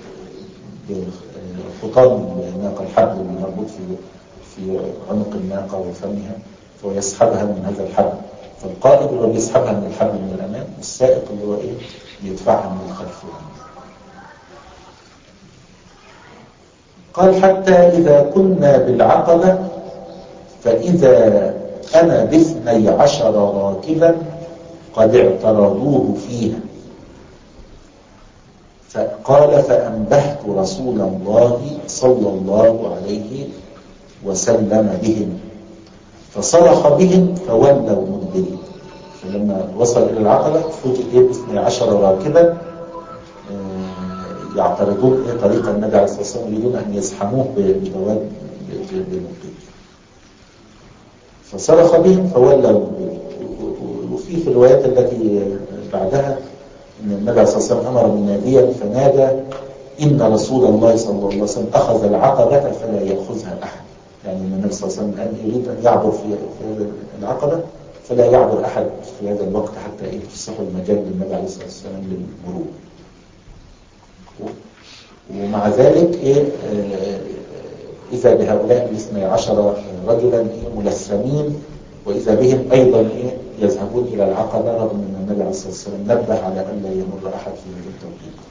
بخطام الناقة الحبل المربوط في في عنق الناقة وفمها ويسحبها من هذا الحبل. فالقائد هو بيسحبها من الحبل من الأمام والسائق اللي هو إيه يدفعها من الخلف. قال حتى إذا كنا بالعقبة فإذا أنا باثني عشر راكبا قد اعترضوه فيها. فقال فأنبهت رسول الله صلى الله عليه وسلم بهم فصرخ بهم فولوا مدبرين. فلما وصل إلى العقبة فوجئ باثني عشر راكبا يعترضون طريق النبي عليه الصلاة والسلام يريدون أن يزحموه بدواب بمقيم. فصرخ بهم فولوا مدبرين. وفي في الروايات التي بعدها أن النبي عليه الصلاة والسلام أمر مناديا فنادى إن رسول الله صلى الله عليه وسلم أخذ العقبة فلا يأخذها أحد. يعني النبي صلى الله عليه وسلم يريد أن يعبر في العقبة فلا يعبر أحد في هذا الوقت حتى يفسح المجال للنبي عليه الصلاة والسلام للمرور. ومع ذلك إيه إذا بهؤلاء الاثني عشر رجلا إيه ملثمين وإذا بهم أيضا إيه يذهبون إلى العقبة رغم أن النبي عليه الصلاة والسلام نبه على أن لا يمر أحد في هذا التوقيت.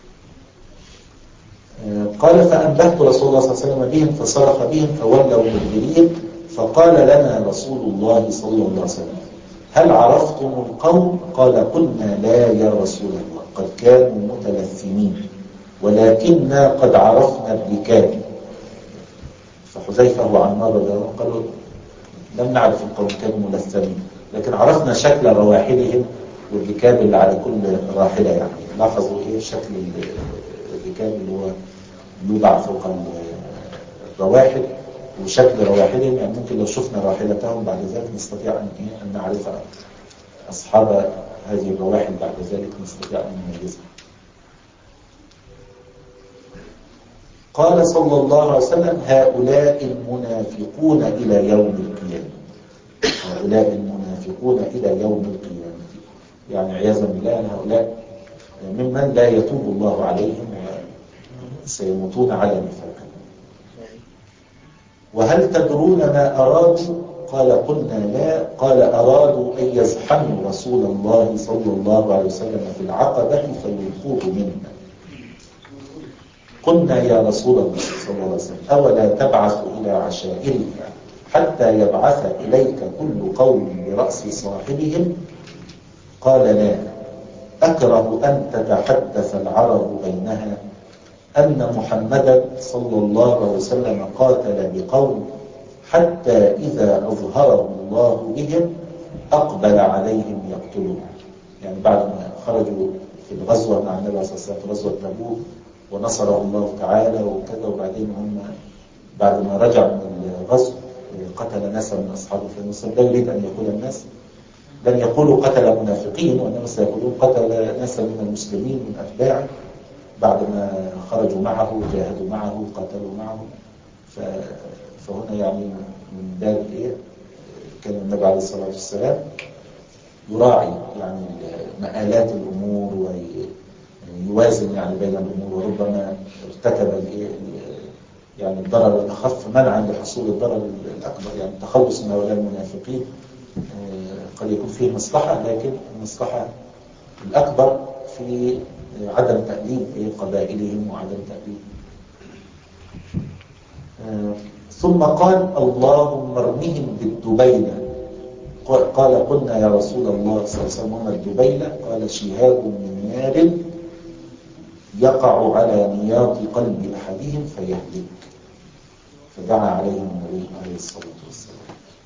قال فأنبهت رسول الله صلى الله عليه وسلم بهم فصرخ بهم فولوا مدبرين. فقال لنا رسول الله صلى الله عليه وسلم هل عرفتم القوم؟ قال قلنا لا يا رسول الله قد كانوا متلثمين ولكننا قد عرفنا الركاب. فحذيفة وعمار قالوا لم نعرف القوم كانوا ملثمين لكن عرفنا شكل رواحلهم والركاب اللي على كل راحلة. يعني لاحظوا ايه شكل الركاب اللي هو يوضع فوق الرواحل وشكل رواحلهم. يعني ممكن لو شفنا راحلتهم بعد ذلك نستطيع أن, إيه؟ أن نعرف أصحاب هذه الرواحل بعد ذلك نستطيع أن نميزها. قال صلى الله عليه وسلم هؤلاء المنافقون إلى يوم القيامة. هؤلاء المنافقون إلى يوم القيامة يعني عياذا بالله هؤلاء ممن لا يتوب الله عليهم وسيموتون على نفاقهم. وهل تدرون ما أرادوا؟ قال قلنا لا. قال أرادوا أن يزحموا رسول الله صلى الله عليه وسلم في العقبة فيلقوه منها. قلنا يا رسول الله صلى الله عليه وسلم أولا تبعث إلى عشائرك حتى يبعث إليك كل قوم برأس صاحبهم؟ قال لا. أكره أن تتحدث العرب بينها أن محمدا صلى الله عليه وسلم قاتل بقوم حتى إذا أظهره الله بهم أقبل عليهم يقتلون. يعني بعد ما خرجوا في الغزوة مع النبي صلى الله عليه وسلم في غزوة تبوك ونصره الله تعالى وكذا وبعدين هم بعد ما رجع من الغزو قتل ناسا من أصحابه في النصر. لا يريد أن يقول الناس لن يقولوا قتل منافقين وإنما سيقولون قتل ناسا من المسلمين من أتباعه بعد ما خرجوا معه وجاهدوا معه وقتلوا معه. فهنا يعني من باب إيه كان النبي عليه الصلاة والسلام يراعي يعني مآلات الأمور ويوازن يعني بين الأمور وربما ارتكب الإيه يعني الضرر الأخف منعا لحصول الضرر الأكبر. يعني التخلص من هؤلاء المنافقين قد يكون فيه مصلحة لكن المصلحة الأكبر في عدم تأليم قبائلهم وعدم تأليم. ثم قال اللهم ارمهم بالدبينة قال قلنا يا رسول الله صلى الله عليه وسلم وما الدبيلة؟ قال شهاب من نار يقع على نياط قلب أحدهم فيهلك. فدعا عليهم النبي عليه الصلاة والسلام.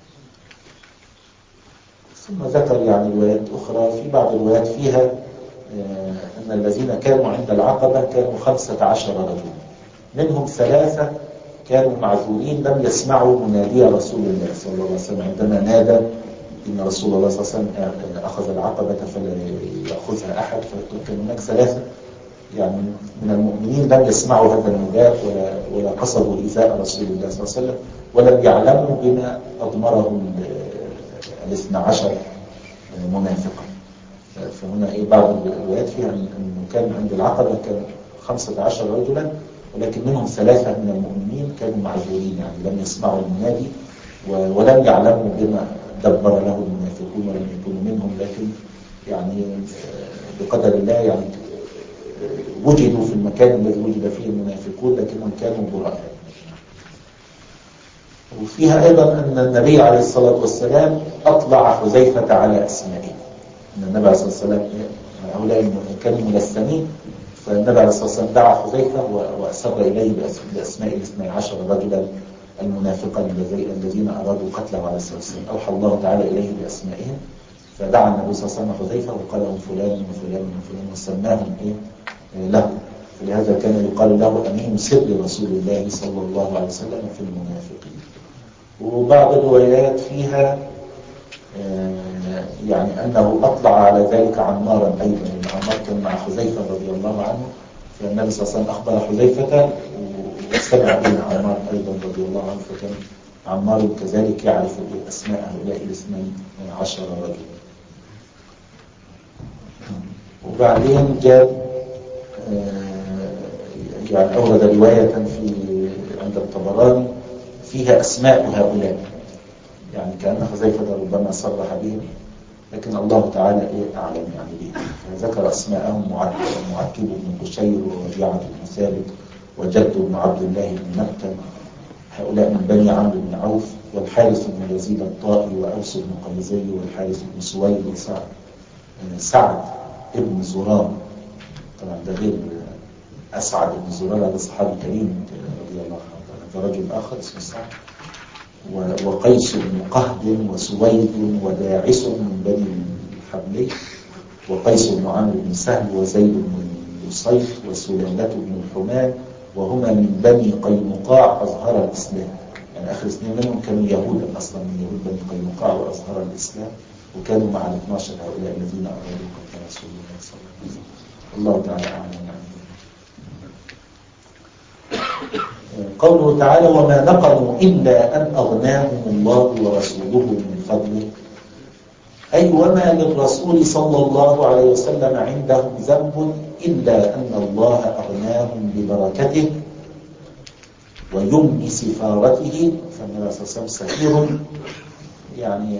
ثم ذكر يعني روايات أخرى، في بعض الروايات فيها أن الذين كانوا عند العقبة كانوا خمسة عشر رجلا، منهم ثلاثة كانوا معذورين لم يسمعوا منادي رسول الله صلى الله عليه وسلم عندما نادى إن رسول الله صلى الله عليه وسلم أخذ العقبة فلا يأخذها أحد. فكان هناك ثلاثة يعني من المؤمنين لم يسمعوا هذا النداء ولا ولا قصدوا إيذاء رسول الله صلى الله عليه وسلم ولم يعلموا بما أضمره الاثنى عشر منافقا. فهنا إيه بعض الروايات فيها أنه كان عند العقبة كان خمسة عشر رجلا، ولكن منهم ثلاثة من المؤمنين كانوا معذورين يعني لم يسمعوا المنادي ولم يعلموا بما دبر له المنافقون ولم يكونوا منهم، لكن يعني بقدر الله يعني وجدوا في المكان الذي وجد فيه المنافقون لكنهم كانوا براء. وفيها أيضا أن النبي عليه الصلاة والسلام أطلع حذيفة على أسمائه، أن النبي عليه الصلاة والسلام هؤلاء كانوا ملثمين، فالنبي عليه الصلاة والسلام دعا حذيفة وأسر إليه بأسماء الاثني عشر رجلا المنافقا الذين أرادوا قتله عليه الصلاة والسلام. أوحى الله تعالى إليه بأسمائهم، فدعا النبي صلى الله عليه وسلم حذيفة وقال لهم فلان وفلان وفلان وسماهم إيه له. فلهذا كان يقال له أمين سر رسول الله صلى الله عليه وسلم في المنافقين. وبعض الروايات فيها يعني أنه أطلع على ذلك عمارا أيضا، عمار كان مع حذيفة رضي الله عنه، فالنبي صلى الله عليه وسلم أخبر حذيفة وسمع به عمار أيضا رضي الله عنه، فكان عمار كذلك يعرف أسماء هؤلاء الاثني عشر رجلا. وبعدين جاء يعني أورد رواية في عند الطبراني فيها أسماء هؤلاء، يعني كأن حذيفة ربما صرح بهم لكن الله تعالى إيه أعلم يعني به. ذكر أسماءهم معكب بن بشير وربيعة بن ثابت وجد بن عبد الله بن مكتم، هؤلاء من بني عمرو بن عوف، والحارث بن يزيد الطائي وأوس بن قيزي والحارث بن سويد وسعد سعد ابن زرار، طبعا ده غير أسعد بن زرار، هذا صحابي كريم رضي الله عنه، هذا رجل آخر اسمه سعد، وقيس بن قهد وسويد وداعس من بني الحبلي، وقيس بن عمرو بن سهل وزيد بن يصيف وسلالة بن الحمان، وهما من بني قينقاع أظهر الإسلام، يعني آخر اثنين منهم كانوا يهودا أصلا من يهود بني قينقاع وأظهر الإسلام، وكانوا مع الاثني عشر هؤلاء الذين أرادوا قتل رسول الله صلى الله عليه وسلم. الله تعالى أعلم. قوله تعالى وما نقموا إلا أن أغناهم الله ورسوله من فضله، أي وما للرسول صلى الله عليه وسلم عندهم ذنب إلا أن الله أغناهم ببركته ويمن سفارته. فالنبي صلى الله عليه وسلم سفير يعني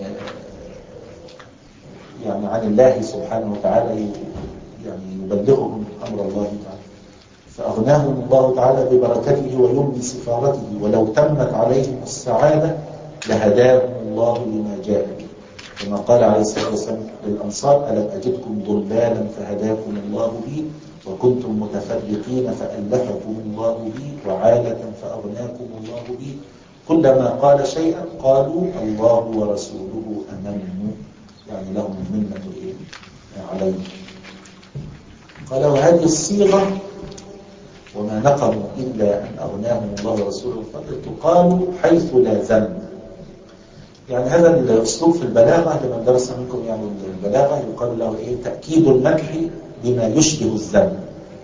يعني عن الله سبحانه وتعالى، يعني يبلغهم أمر الله تعالى، فأغناهم الله تعالى ببركته ويمن سفارته، ولو تمت عليهم السعادة لهداهم الله لما جاء به، كما قال عليه الصلاة والسلام للأنصار ألم أجدكم ضلالا فهداكم الله بي وكنتم متفرقين فألفكم الله بي وعالة فأغناكم الله بي. كلما قال شيئا قالوا الله ورسوله أمن، يعني لهم المنة إيه عليه. قال وهذه الصيغة وما نقموا إلا أن أغناهم الله ورسوله الفضل تقال حيث لا ذنب. يعني هذا الأسلوب في البلاغة لمن درس منكم يعني البلاغة يقال له إيه تأكيد المدح بما يشبه الذنب،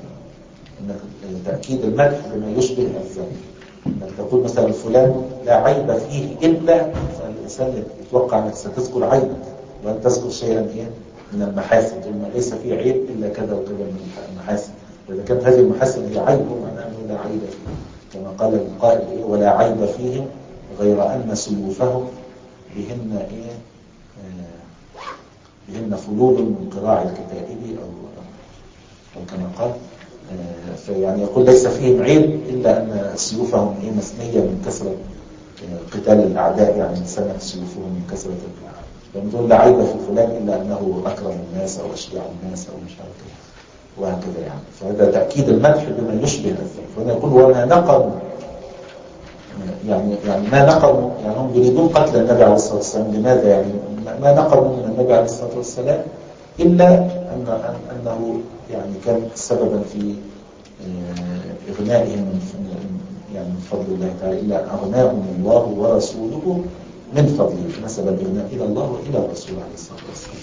تأكيد المدح بما يشبه الذنب. انك تقول مثلا فلان لا عيب فيه إلا، فالإنسان يتوقع أنك ستذكر عيب وأن تذكر شيئا إيه من المحاسن، ما ليس فيه عيب إلا كذا وكذا من المحاسن، وإذا كانت هذه المحاسن هي عيب معناه أنه لا عيب فيه، كما قال القائل إيه ولا عيب فيهم غير أن سيوفهم بهن إيه آه بهن فلول من قراع الكتائب أو, أو كما قال آه فيعني يقول ليس فيهم عيب إلا أن سيوفهم إيه مسنية من كثرة آه قتال الأعداء، يعني سنة سيوفهم من كثرة فنقول لا عيب في فلان إلا أنه أكرم الناس أو أشجع الناس أو مش عارف كده وهكذا يعني. فهذا تأكيد المدح بما يشبه الذم. فهنا يقول وما نقموا يعني يعني ما نقموا يعني هم يريدون قتل النبي عليه الصلاة والسلام. لماذا يعني ما نقموا من النبي عليه الصلاة والسلام إلا أن أنه يعني كان سببا في إغنائهم من يعني من فضل الله تعالى، إلا أغناهم الله ورسوله من فضله. نسب الإغناء إلى الله وإلى الرسول عليه الصلاة والسلام.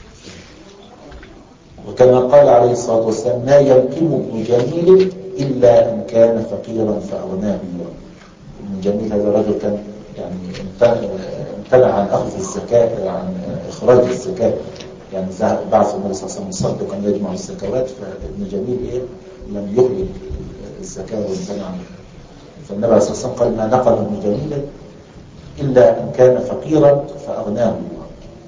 وكما قال عليه الصلاة والسلام ما ينقم ابن جميل إلا أن كان فقيرا فأغناه الله. ابن جميل هذا الرجل كان يعني امتنع عن أخذ الزكاة، عن إخراج الزكاة، يعني بعث النبي صلى الله عليه وسلم مصدقا يجمع الزكوات، فابن جميل إيه لم يخرج الزكاة وامتنع عنها. فالنبي عليه الصلاة والسلام قال ما نقم ابن جميل إلا أن كان فقيرا فأغناه الله.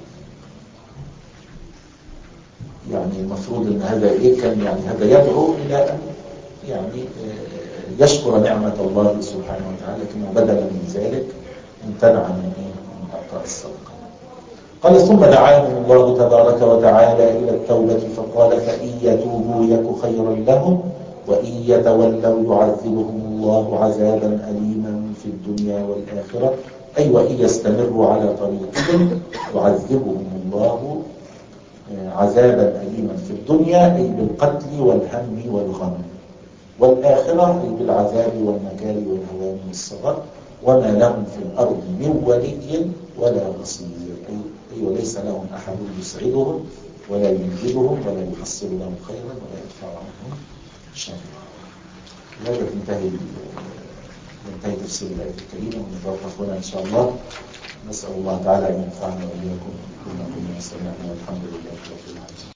يعني المفروض أن هذا إيه كان يعني هذا يدعو إلى أن يعني يشكر نعمة الله سبحانه وتعالى، لكنه بدلا من ذلك امتنع من إيه من أعطاء الصدقة. قال ثم دعاهم الله تبارك وتعالى إلى التوبة فقال فإن يتوبوا يك خيرا لهم وإن يتولوا يعذبهم الله عذابا أليما في الدنيا والآخرة، أي وإن يستمروا على طريقهم يعذبهم الله عذابا أليما في الدنيا أي بالقتل والهم والغم، والآخرة أي بالعذاب والنكال والهوان والصغر، وما لهم في الأرض من ولي ولا نصير، أي وليس لهم أحد يسعدهم ولا ينجدهم ولا يحصل لهم خيرا ولا يدفع عنهم شرا. هذا تنتهي ينتهي تفسير الآية الكريمة، ونتوقف هنا إن شاء الله. نسأل الله تعالى أن ينفعنا وإياكم بما قلنا وسمعنا، والحمد لله رب العالمين.